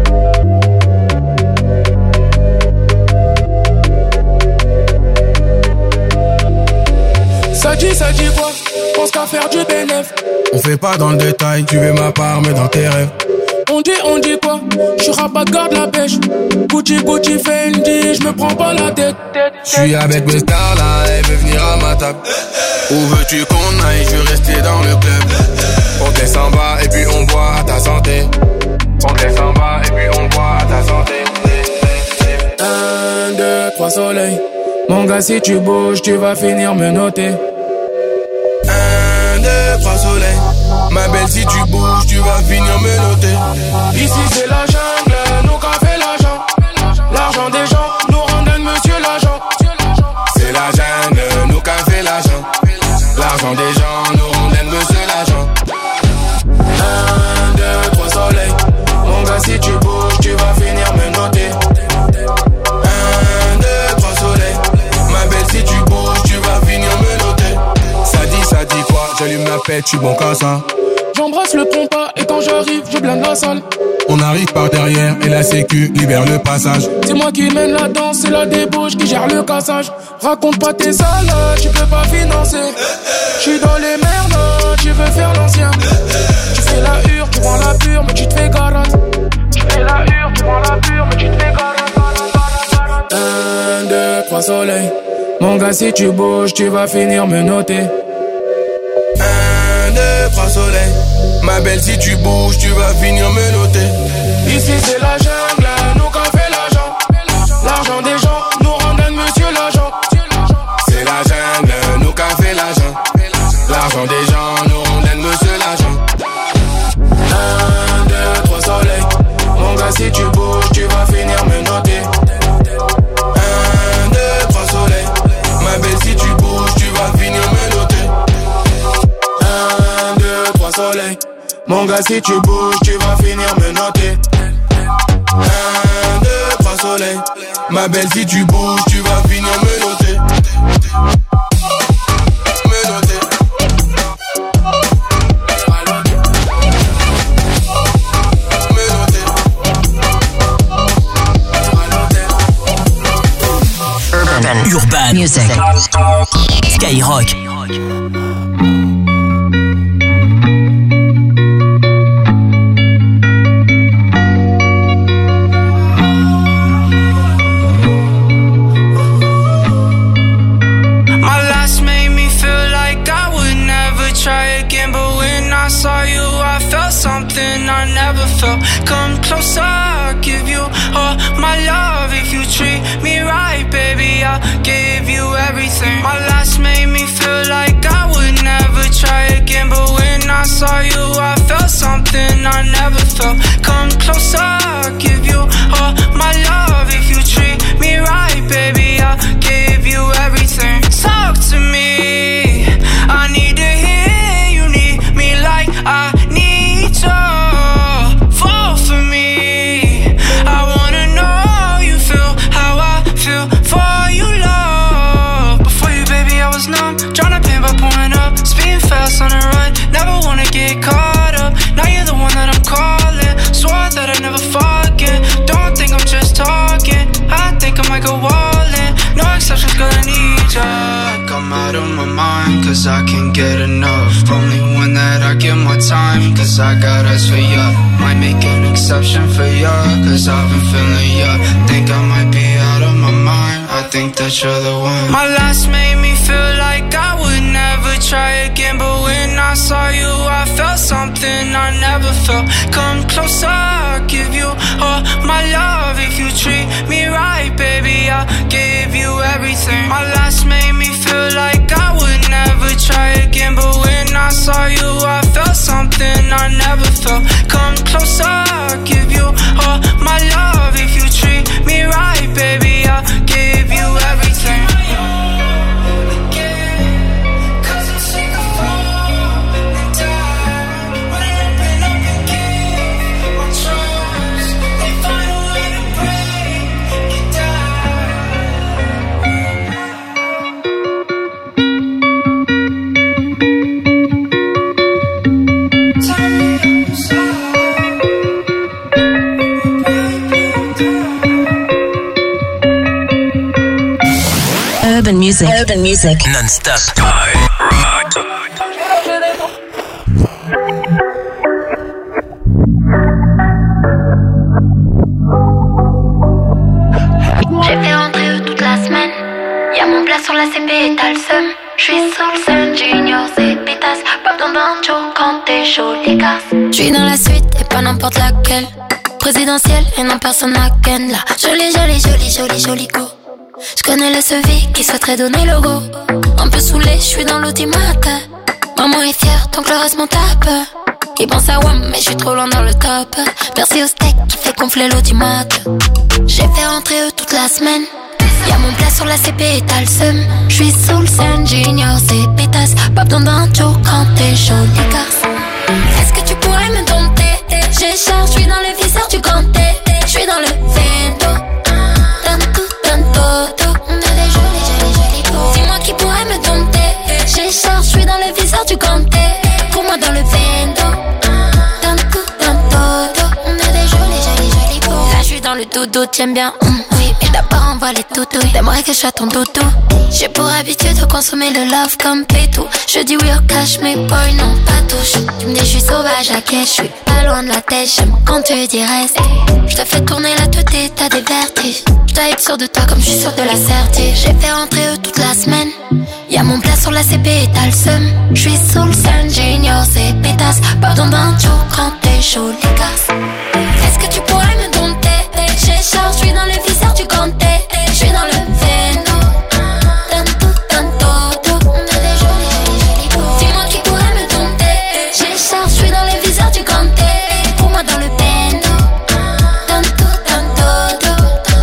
Ça dit, ça dit quoi? Pense qu'à faire du bénéf. On fait pas dans le détail, tu veux ma part mais dans tes rêves. On dit, on dit quoi? J'suis rabat, garde la pêche. Gucci, Gucci, Fendi, j'me prends pas la tête. J'suis avec mes stars là, elle veut venir à ma table. Où veux-tu qu'on aille? Je veux rester dans le club. On descend bas et puis on boit à ta santé. On descend bas et puis on boit à ta santé. Un, deux, trois soleils. Mon gars, si tu bouges, tu vas finir me noter. Un, deux, trois soleils. Ma belle, si tu bouges, tu vas finir me noter. Ici c'est la jungle, nous qu'a fait l'argent. L'argent des gens nous rendent monsieur l'agent. C'est la jungle, nous qu'a fait l'argent. L'argent des gens nous rendent monsieur l'agent. Un, deux, trois soleils. Mon gars, si tu bouges, tu vas finir me noter. Un, deux, trois soleils. Ma belle, si tu bouges, tu vas finir me noter. Ça dit, ça dit quoi? J'allume la pète, j'suis bon qu'à ça. J'embrasse le pompa et quand j'arrive, je blinde la salle. On arrive par derrière et la sécu libère le passage. C'est moi qui mène la danse, c'est la débauche qui gère le cassage. Raconte pas tes salades, tu peux pas financer. J'suis dans les merdes, tu veux faire l'ancien. Tu fais la hure, tu prends la pure, mais tu te fais garate. Tu fais la hure, tu prends la pure, mais tu te fais garate. Un, deux, trois soleils. Mon gars, si tu bouges, tu vas finir me noter. Un, deux, trois soleils. Ma belle, si tu bouges, tu vas finir me noter. Ici c'est la jungle, nous qu'a fait l'argent. L'argent des gens nous rendent monsieur l'agent. C'est la jungle, nous qu'a fait l'argent. L'argent des gens nous rendent monsieur l'agent. Un, deux, trois soleils. Mon gars, si tu bouges, tu vas finir me noter. Un, deux, trois soleils. Ma belle, si tu bouges, tu vas finir me noter. Un, deux, trois soleils. Mon gars, si tu bouges, tu vas finir me noter. Un, deux, trois soleils. Ma belle, si tu bouges, tu vas finir me noter. Me noter. Me noter. Urban, Urban Music. Skyrock. I never felt. Come closer, I'll give you all my love. If you treat me right, baby, I'll give you everything. My last made me feel like I would never try again, but when I saw you, I felt something I never felt. Come closer, I'll give you all my love. If you treat me right, baby, I'll give you everything. Talk to me, I need to hear you need me like I need you. Fall for me, mind, cause I can't get enough. Only one that I give my time, cause I got eyes for ya. Might make an exception for ya, cause I've been feeling ya. Think I might be out of my mind, I think that you're the one. My last made me feel like I would never try again, but when I saw you I felt something I never felt. Come closer, I'll give you all my love. If you treat me right, baby, I'll give you everything. My last made me feel like I would never try again, but when I saw you I felt something I never felt. Come closer, I'll give you all my love. If you treat me right, baby, I'll give you everything. Urban music. Urban music. Non-stop. J'ai fait rentrer eux toute la semaine. Y'a mon plat sur la C P et t'as le seum. J'suis sur le seul junior, c'est pétasse. Pas besoin d'un show quand t'es chaud, les gars. J'suis dans la suite et pas n'importe laquelle. Présidentielle et non personne à ken là. Jolie, jolie, jolie, jolie, jolie go. J'connais le C V qui souhaiterait donner le go. Un peu saoulé, j'suis dans l'automate. Maman est fière, donc le reste m'en tape. Il pense à Wam, mais j'suis trop loin dans le top. Merci au steak qui fait gonfler l'automate. J'ai fait rentrer eux toute la semaine. Y'a mon plat sur la C P et t'as le seum. J'suis sous le scène junior, c'est pétasse. Pas besoin d'un show quand t'es chaud, les gars. Est-ce que tu pourrais me dompter? J'ai charge, j'suis dans le viseur du ganté. J'suis dans le vento. Tanto, tanto, on a des jolis, jolis, jolis go. Dis-moi qui pourrait me dompter. J'ai charge, j'suis dans le viseur du ganté. Pour moi dans le vento. Tanto, tanto, on a des jolis, jolis, jolis go. Là j'suis dans le dodo, t'aimes bien, mm, oui. Mais d'abord on voit les toutouilles. T'aimerais que je sois ton dodo. J'ai pour habitude de consommer le love comme pétou. Je dis oui au cash, mais boy non pas touche. Tu me dis je suis sauvage à caisse, je suis pas loin de la tête. J'aime quand tu dis reste. Je te fais tourner la tête et t'as des vertiges. Je dois être sûr de toi comme je suis sûr de la certitude. J'ai fait rentrer eux toute la semaine. Y'a mon plat sur la C P et t'as le seum. Je suis sous le scène junior, c'est pétasse. Pardon d'un show quand t'es chaud, les gars. Est-ce que tu pourrais me dompter? J'ai charge, je suis dans le viseur du ganté. Je suis dans le veno. Tanto, tanto, on a des jolis, jolis, jolis go. Dis-moi qui pourrait me dompter. J'ai charge, je suis dans le viseur du ganté. Pour moi dans le bendo. Tanto, tanto,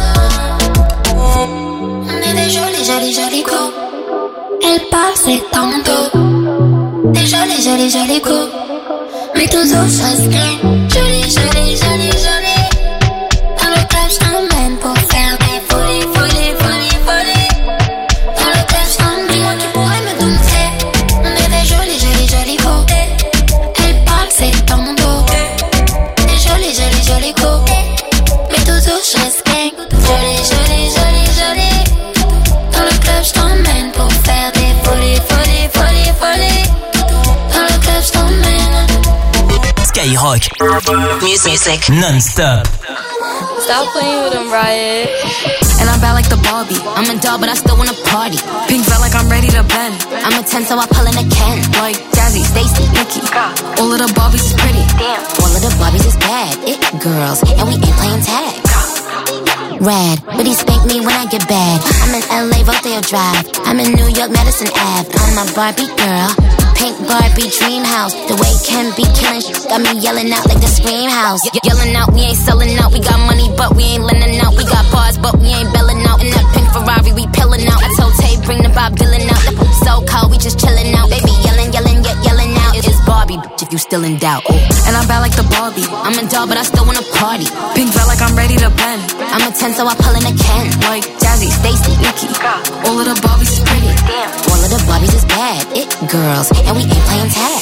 on est des jolis, jolis, jolis go. Elle parle, c'est tanto. Des jolis, jolis, jolis go. Mais tous autres choses que jolis, jolis, jolis, jolis. Dans le club, j't'emmène pour faire des folies, folies, folies, folies. Dans le club, j't'emmène. Dis-moi qui pourrait me dompter. On est des jolis, jolis, jolis go. Elle parle, c'est ton dos. Des jolis, jolis, jolis go. Mais toujours, j'reste gang. Jolis, jolis, jolis, jolis. Dans le club, j't'emmène pour faire des folies, folies, folies, folies. Dans le club, j't'emmène. Skyrock. Music. Non-stop. Stop playing with him, Riot. And I'm bad like the Barbie. I'm a doll, but I still wanna party. Pink felt like I'm ready to bend. I'm a ten, so I pull in a Ken. Like Jazzy, Stacy, Nikki. All of the Barbies is pretty. Damn. All of the Barbies is bad. It girls, and we ain't playing tag. Rad, but he spank me when I get bad. I'm in L A, Rodeo Drive. I'm in New York, Madison Ave. I'm a Barbie girl. Pink Barbie dream house. The way Ken be killing sh- got me yelling out like the Scream House. Ye- yelling out, we ain't selling out. We got money, but we ain't lending out. We got bars, but we ain't belling out. In that pink Ferrari, we pillin' out. I told Tay, bring the Bob Dylan out. That poop so cold, we just chillin' out. Baby yelling, yelling, yet yelling out. It's Barbie, bitch, if you still in doubt. Ooh. And I'm bad like the Barbie. I'm a doll, but I still wanna party. Pink felt like I'm ready to bend. I'm a ten, so I pull in a Ken. Like Jazzy, Stacy, Nikki. All of the Barbies is pretty. Damn. All of the Barbies is bad. It girls, and we ain't playing tag. Barbie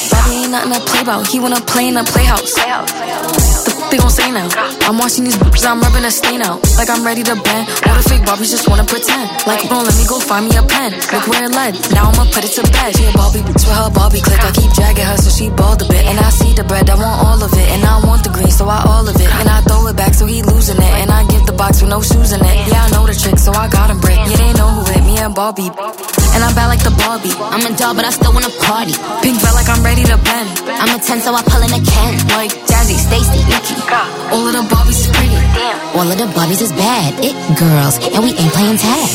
ain't nothing to play about. He wanna play in the playhouse. The f- they gon' say now? I'm watching these bitches, I'm rubbing a stain out. Like I'm ready to bend. All the fake Barbies just wanna pretend. Like, don't let me go find me a pen. Look where it led. Now I'ma put it to bed. She a Barbie bitch with her Barbie click. I keep dragging her so she bald a bit. And I see the bread, I want all of it. And I want the green, so I all of it. And I throw it back so he losing it. And I give the box with no shoes in it. Yeah, I know the trick, so I got him brick. Yeah, they know who hit me and Barbie. And I'm bad like the Barbie. I'm a doll, but I still wanna party. Pink felt like I'm ready to bend. I'm a ten, so I pull in a Ken. Like Jazzy, Stacy, Nikki. All of the Barbies is pretty. Damn. All of the Barbies is bad. It girls, and we ain't playing tag.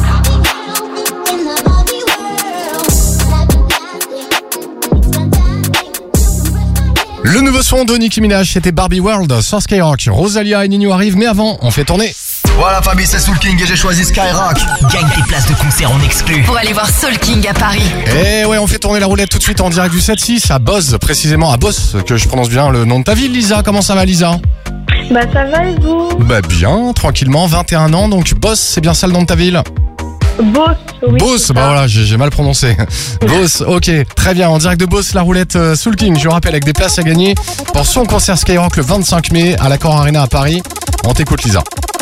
Le nouveau son de Nicki Minaj, c'était Barbie World sur Skyrock. Rosalia et Nino arrivent, mais avant, on fait tourner. Voilà Fabi, c'est Soul King et j'ai choisi Skyrock. Gagne tes places de concert en exclu pour aller voir Soul King à Paris. Et ouais, on fait tourner la roulette tout de suite en direct du sept six à Boz, précisément à Boss, que je prononce bien le nom de ta ville. Lisa, comment ça va Lisa? Bah ça va et vous? Bah bien, tranquillement, vingt et un ans, donc Boss, c'est bien ça le nom de ta ville? Boss, oui. Boss, bah voilà, j'ai, j'ai mal prononcé. Boss, ok, très bien. En direct de Boss, la roulette euh, Soul King, je vous rappelle, avec des places à gagner pour son concert Skyrock le vingt-cinq mai à l'Accor Arena à Paris. On t'écoute Lisa.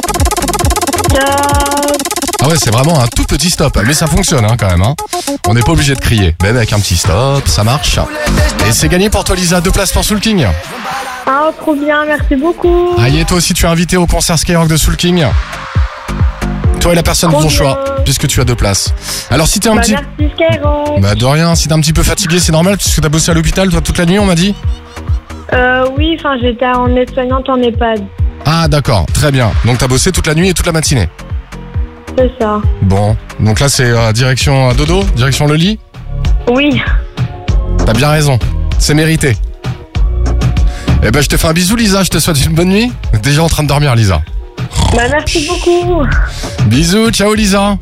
Ah ouais, c'est vraiment un tout petit stop, mais ça fonctionne hein, quand même. Hein. On n'est pas obligé de crier, même avec un petit stop, ça marche. Et c'est gagné pour toi Lisa, deux places pour Soul King. Ah, trop bien, merci beaucoup. Aïe, toi aussi tu es invité au concert Skyrock de Soul King. Toi et la personne de ton choix, puisque tu as deux places. Alors si t'es un bah, petit... Merci Skyrock. Bah de rien, si t'es un petit peu fatigué, c'est normal, puisque t'as bossé à l'hôpital toi toute la nuit, on m'a dit. Euh, oui, enfin j'étais en aide-soignante en EHPAD. Ah d'accord, très bien. Donc t'as bossé toute la nuit et toute la matinée. C'est ça. Bon, donc là c'est euh, direction euh, dodo, direction le lit. Oui. T'as bien raison, c'est mérité. Eh ben je te fais un bisou Lisa, je te souhaite une bonne nuit. Déjà en train de dormir Lisa. Bah merci beaucoup. Bisous, ciao Lisa.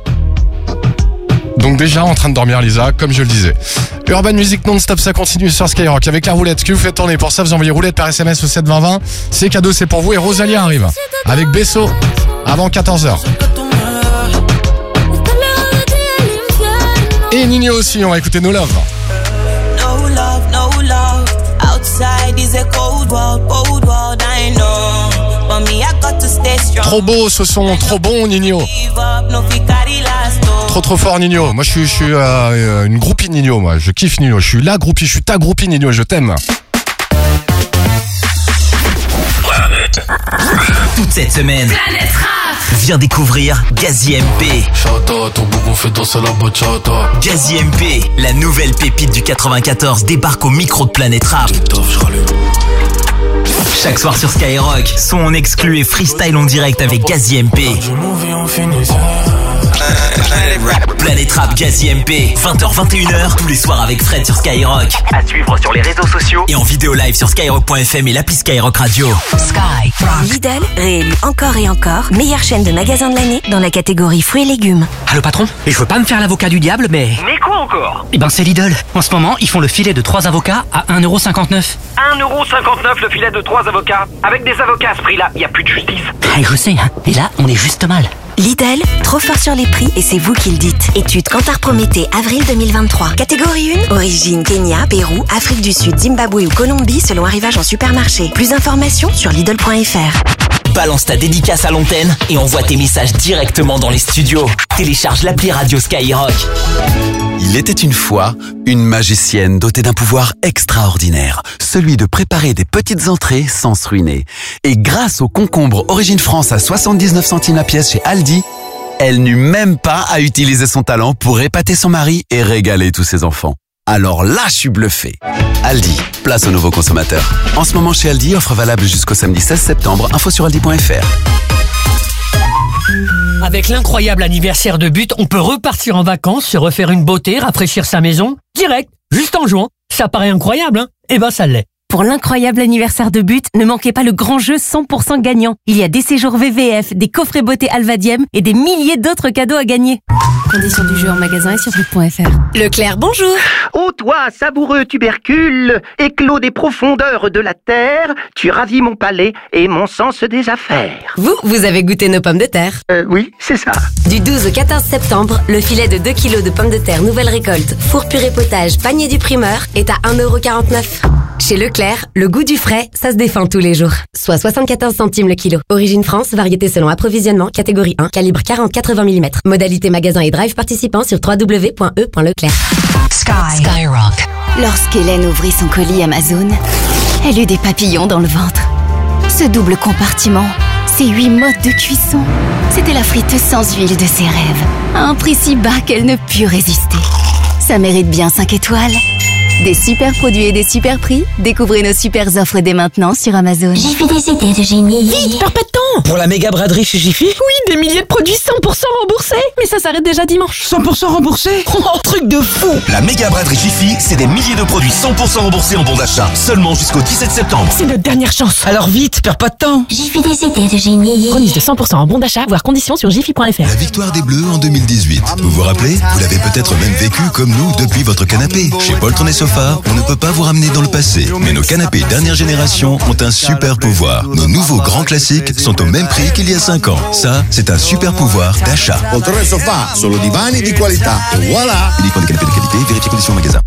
Donc déjà en train de dormir Lisa, comme je le disais. Urban Music non-stop, ça continue sur Skyrock avec la roulette que vous faites tourner. Pour ça, vous envoyez roulette par S M S au sept vingt vingt. C'est cadeau, c'est pour vous. Et Rosalia arrive avec Besso avant quatorze heures. Et Nino aussi, on va écouter No Love. No love, no love. Outside is a cold world, cold world, I know. But me, I got to stay strong. Trop beau ce son, trop bon Nino. Trop trop fort Nino. Moi je suis, je suis euh, une groupie Nino, moi. Je kiffe Nino. Je suis la groupie, je suis ta groupie Nino, je t'aime. Toute cette semaine, Planète Rap. viens découvrir Gazi M P. Chata, ton boubou fait danser la bachata. Gazi M P, la nouvelle pépite du quatre-vingt-quatorze, débarque au micro de Planète Rap. Chaque soir sur Skyrock, son en exclu et freestyle en direct avec Gazi M P. Planète Rap Gazi M P, vingt heures vingt et une heures, tous les soirs avec Fred sur Skyrock. À suivre sur les réseaux sociaux et en vidéo live sur skyrock point f m et l'appli Skyrock Radio. Sky. Lidl, réélu encore et encore, meilleure chaîne de magasins de l'année dans la catégorie fruits et légumes. Allô patron, et je veux pas me faire l'avocat du diable, mais... Mais quoi encore? Eh ben c'est Lidl. En ce moment, ils font le filet de trois avocats à un euro cinquante-neuf. un euro cinquante-neuf le filet de trois avocats. Avec des avocats à ce prix-là, y a plus de justice. Ah, je sais, hein. Et là, on est juste mal. Lidl, trop fort sur les prix et c'est vous qui le dites. Étude Kantar Prométhée, avril deux mille vingt-trois. Catégorie un, origine Kenya, Pérou, Afrique du Sud, Zimbabwe ou Colombie selon arrivage en supermarché. Plus d'informations sur Lidl point f r. Balance ta dédicace à l'antenne et envoie tes messages directement dans les studios. Télécharge l'appli Radio Skyrock. Il était une fois une magicienne dotée d'un pouvoir extraordinaire, celui de préparer des petites entrées sans se ruiner. Et grâce au concombre Origine France à soixante-dix-neuf centimes la pièce chez Aldi, elle n'eut même pas à utiliser son talent pour épater son mari et régaler tous ses enfants. Alors là, je suis bluffé. Aldi, place aux nouveaux consommateurs. En ce moment chez Aldi, offre valable jusqu'au samedi seize septembre. Info sur aldi point f r. Avec l'incroyable anniversaire de But, on peut repartir en vacances, se refaire une beauté, rafraîchir sa maison, direct, juste en jouant. Ça paraît incroyable, hein? Eh ben ça l'est. Pour l'incroyable anniversaire de But, ne manquez pas le grand jeu cent pour cent gagnant. Il y a des séjours V V F, des coffrets beauté Alvadiem et des milliers d'autres cadeaux à gagner. Conditions du jeu en magasin et sur but point f r. Leclerc, bonjour. Ô toi, savoureux tubercule, éclos des profondeurs de la terre, tu ravis mon palais et mon sens des affaires. Vous, vous avez goûté nos pommes de terre? Euh, oui, c'est ça. Du douze au quatorze septembre, le filet de deux kilos de pommes de terre nouvelle récolte, four purée potage, panier du primeur est à un euro quarante-neuf. Chez Leclerc, le goût du frais, ça se défend tous les jours. Soit soixante-quatorze centimes le kilo. Origine France, variété selon approvisionnement, catégorie un, calibre quarante à quatre-vingts millimètres. Modalité magasin et drive participant sur w w w point e point leclerc. Sky. Skyrock. Lorsqu'Hélène ouvrit son colis Amazon, elle eut des papillons dans le ventre. Ce double compartiment, ces huit modes de cuisson, c'était la friteuse sans huile de ses rêves. À un prix si bas qu'elle ne put résister. Ça mérite bien cinq étoiles. Des super produits et des super prix. Découvrez nos super offres dès maintenant sur Amazon. J'ai fait des idées de génie. Vite, perds pas de temps. Pour la méga braderie chez Jiffy? Oui, des milliers de produits cent pour cent remboursés. Mais ça s'arrête déjà dimanche. cent pour cent remboursés? Oh, truc de fou. La méga braderie Jiffy, c'est des milliers de produits cent pour cent remboursés en bon d'achat. Seulement jusqu'au dix-sept septembre. C'est notre dernière chance. Alors vite, perds pas de temps. J'ai fait des idées de génie. Remise de cent pour cent en bon d'achat, voire conditions sur jiffy point f r. La victoire des Bleus en deux mille dix-huit. Vous vous rappelez? Vous l'avez peut-être même vécu comme nous depuis votre canapé. Chez Poltron et Sofa, on ne peut pas vous ramener dans le passé. Mais nos canapés dernière génération ont un super pouvoir. Nos nouveaux grands classiques sont au même prix qu'il y a cinq ans. Ça, c'est un super pouvoir d'achat. Poltron et Sofa, solo divani di qualità. Et voilà! Uniquement des canapés de qualité, vérifiez conditions au magasin.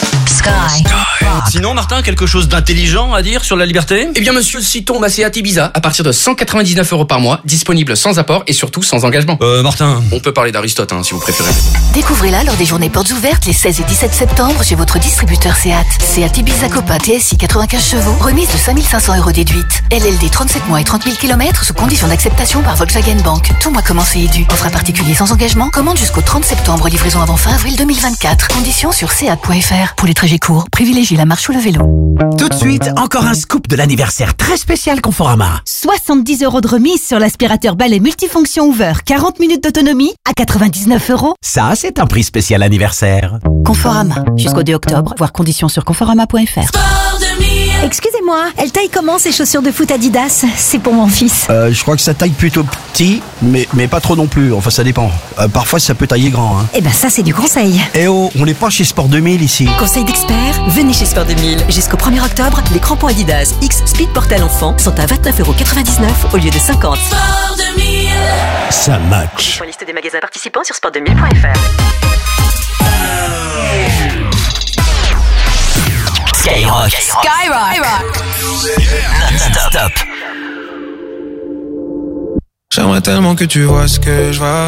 Sky. Sinon, Martin, quelque chose d'intelligent à dire sur la liberté? Eh bien, monsieur, citons ma Seat Ibiza à partir de cent quatre-vingt-dix-neuf euros par mois, disponible sans apport et surtout sans engagement. Euh, Martin. On peut parler d'Aristote, hein, si vous préférez. Découvrez-la lors des journées portes ouvertes les seize et dix-sept septembre chez votre distributeur Seat. Seat Ibiza Copa T S I quatre-vingt-quinze chevaux, remise de cinq mille cinq cents euros déduite. L L D trente-sept mois et trente mille kilomètres sous condition d'acceptation par Volkswagen Bank. Tout mois commencé et dû. Offre à particulier sans engagement. Commande jusqu'au trente septembre. Livraison avant fin avril deux mille vingt-quatre. Conditions sur seat point f r. Pour les trajets courts, privilégiez la marche ou le vélo. Tout de suite, encore un scoop de l'anniversaire très spécial Conforama. soixante-dix euros de remise sur l'aspirateur balai multifonction Hoover. quarante minutes d'autonomie à quatre-vingt-dix-neuf euros. Ça, c'est un prix spécial anniversaire. Conforama. Jusqu'au deux octobre. Voir conditions sur conforama point f r. Excusez-moi, elle taille comment ces chaussures de foot Adidas? C'est pour mon fils. Euh, je crois que ça taille plutôt petit, mais, mais pas trop non plus. Enfin, ça dépend. Euh, parfois, ça peut tailler grand. Hein. Eh ben ça, c'est du conseil. Eh oh, on n'est pas chez Sport deux mille ici. Conseil d'expert, venez chez Sport deux mille. Jusqu'au premier octobre, les crampons Adidas X Speed Portal Enfant sont à vingt-neuf euros quatre-vingt-dix-neuf au lieu de cinquante. Sport deux mille. Ça match. Liste des magasins participants sur sport deux mille point f r. Skyrock. Skyrock. Non-stop. J'aimerais tellement que tu vois ce que je vois.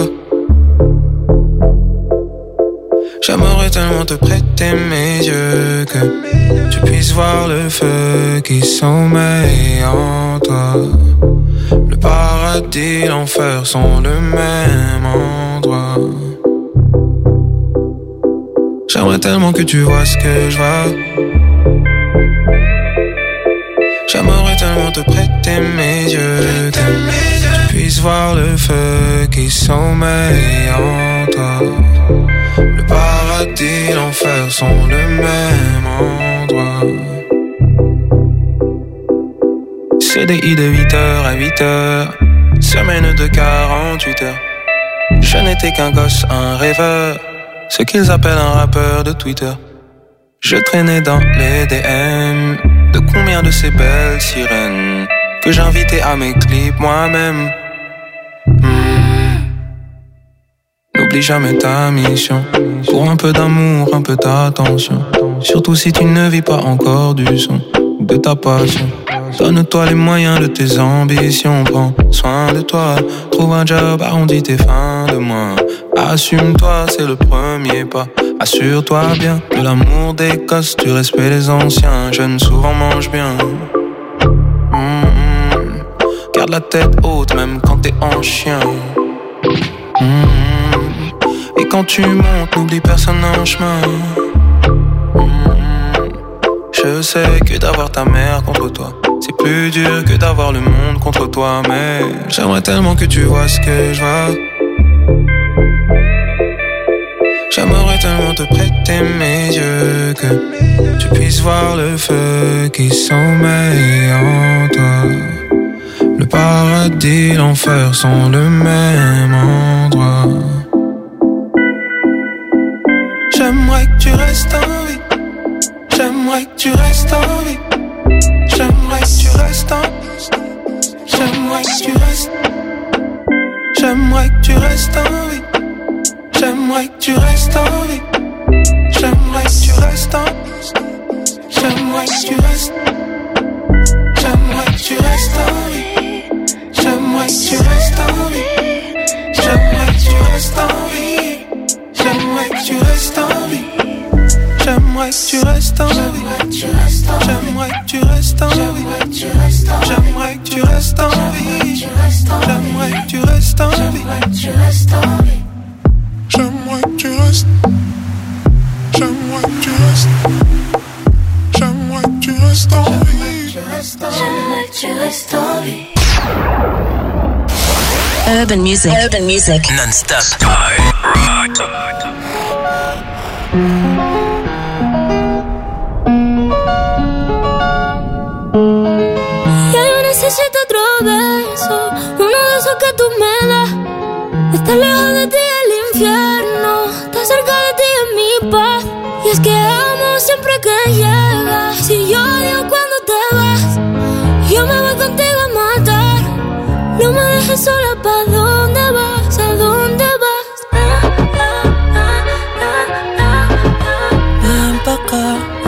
J'aimerais tellement te prêter mes yeux, que tu puisses voir le feu qui sommeille en toi. Le paradis, l'enfer sont le même endroit. J'aimerais tellement que tu vois ce que je vois. J'aimerais tellement te prêter mes yeux, que tu puisses voir le feu qui sommeille en toi. Le paradis, l'enfer sont le même endroit. C D I de huit heures à huit heures, semaine de quarante-huit heures. Je n'étais qu'un gosse, un rêveur, ce qu'ils appellent un rappeur de Twitter. Je traînais dans les D M de combien de ces belles sirènes que j'invitais à mes clips moi-même. Mmh. N'oublie jamais ta mission. Pour un peu d'amour, un peu d'attention. Surtout si tu ne vis pas encore du son ou de ta passion. Donne-toi les moyens de tes ambitions. Prends soin de toi. Trouve un job, arrondis tes fins de mois. Assume-toi, c'est le premier pas. Assure-toi bien de l'amour des gosses, du respect des anciens. Jeunes souvent mangent bien. Mmh. Garde la tête haute même quand t'es en chien. Mmh. Et quand tu montes, n'oublie personne en chemin. Mmh. Je sais que d'avoir ta mère contre toi, c'est plus dur que d'avoir le monde contre toi. Mais j'aimerais tellement que tu vois ce que je vois. J'aimerais tellement te prêter mes yeux, que tu puisses voir le feu qui sommeille en toi. Le paradis, l'enfer sont le même endroit. J'aimerais que tu restes en vie. J'aimerais que tu restes en vie. J'aimerais que tu restes en vie. J'aimerais que tu restes. J'aimerais que tu restes en vie. J'aimerais que tu restes en vie. J'aimerais que tu restes en vie. J'aimerais que tu restes. J'aimerais que tu restes en vie. J'aimerais que tu restes en vie. J'aimerais que tu restes en vie. J'aimerais que tu restes en vie. J'aimerais que tu restes en vie. J'aimerais que tu restes en vie. J'aimerais que tu restes en vie. J'aimerais que tu restes en vie. J'aimerais que tu restes. J'aimerais que tu restes. J'aimerais que tu restes en vie. J'aimerais que tu restes en vie. Urban Music. Urban Music. Non-stop. Ya yo necesito otro beso, uno de esos que tú me das. Estar lejos de ti el infierno, estar cerca de ti es mi paz. Y es que amo siempre que llegas. Si yo odio cuando te vas, yo me voy contigo a matar. No me dejes sola, ¿pa' dónde vas? ¿A dónde vas? Ven pa' acá.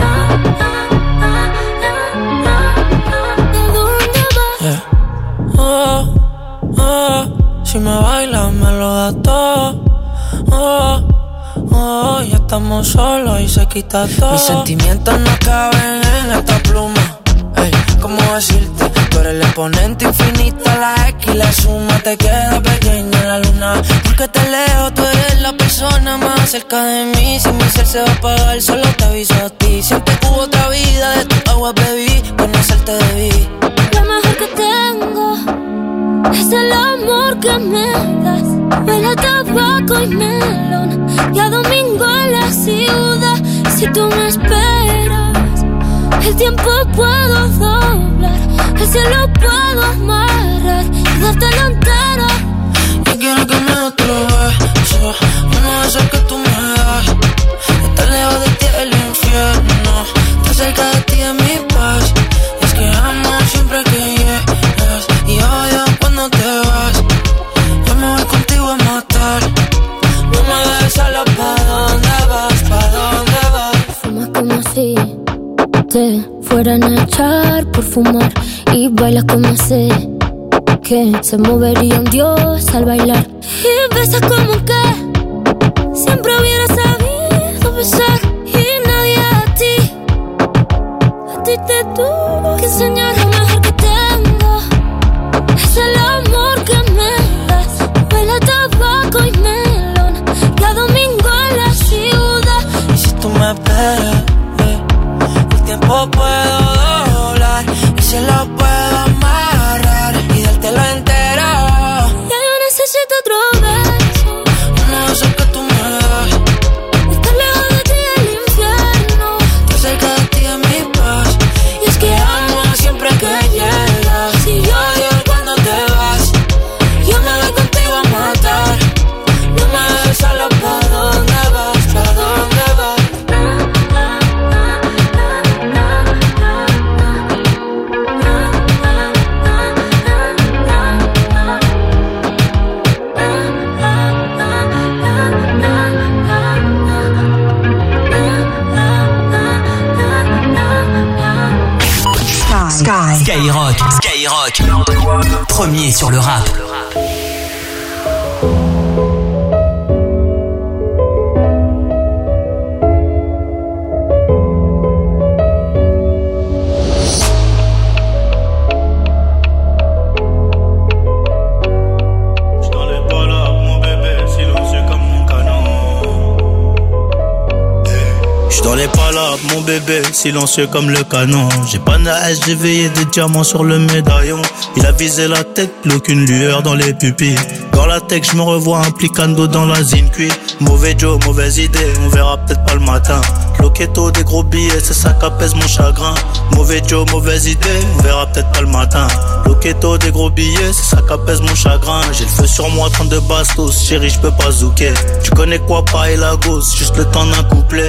¿A dónde vas? Yeah. Oh, oh, si me bailas me lo das todo. Oh, oh, ya estamos solos y se quita todo. Mis sentimientos no caben en esta pluma. Ey, ¿cómo decirte? Tú eres el exponente infinito, la X y la suma te queda pequeña en la luna. Porque te leo, tú eres la persona más cerca de mí. Si mi ser se va a apagar, solo te aviso a ti. Siempre que hubo otra vida, de tu agua bebí, conocerte debí. Lo mejor que tengo es el amor que me das. Huele a tabaco y melón, y a domingo en la ciudad. Si tú me esperas, el tiempo puedo doblar, el cielo puedo amarrar y dártelo entero. Yo quiero que me des otro beso, uno de esos que tú me das. Estar lejos de ti es el infierno, estar cerca de ti es mi paz. Y es que amo siempre que llegas y odio cuando te vas. Yo me voy contigo a matar. No me dejes sola, ¿pa' dónde vas? ¿Pa' dónde vas? Fumas como si te fueran a echar por fumar, y bailas como sé que se movería un dios al bailar. Y besas como que siempre hubiera sabido besar. Y nadie a ti, a ti te tuvo que enseñar. Lo mejor que tengo es el amor que me das. Huele a tabaco y melón, y a domingo en la ciudad. Y si tú me esperas, el tiempo puedo doblar, y se lo puedo amarrar y dártelo entero. Ya yo necesito otro beso, uno de esos que tú me das. estar lejos de ti el infierno, Estar cerca de ti es mi paz. y es que amo Siempre que llegas, si yo odio cuando te vas. yo me voy contigo a matar. No me dejes solo, ¿pa' dónde vas? ¿Pa' dónde vas? Sky. Skyrock. Skyrock. Premier sur le rap. J'suis dans les palabres, mon bébé, silencieux comme le canon. J'ai pas de hache, j'ai veillé des diamants sur le médaillon. Il a visé la tête, plus aucune lueur dans les pupilles. Dans la tech, je me revois implicando dans la zincuit. Mauvais Joe, mauvaise idée, on verra peut-être pas le matin. Loquetto, des gros billets, c'est ça qu'apaise mon chagrin. Mauvais Joe, mauvaise idée, on verra peut-être pas le matin. Loquetto, des gros billets, c'est ça qu'apaise mon chagrin. J'ai le feu sur moi, trente-deux bastos, chérie, j'peux pas zouker. Tu connais quoi, pas et la gauche, juste le temps d'un couplet.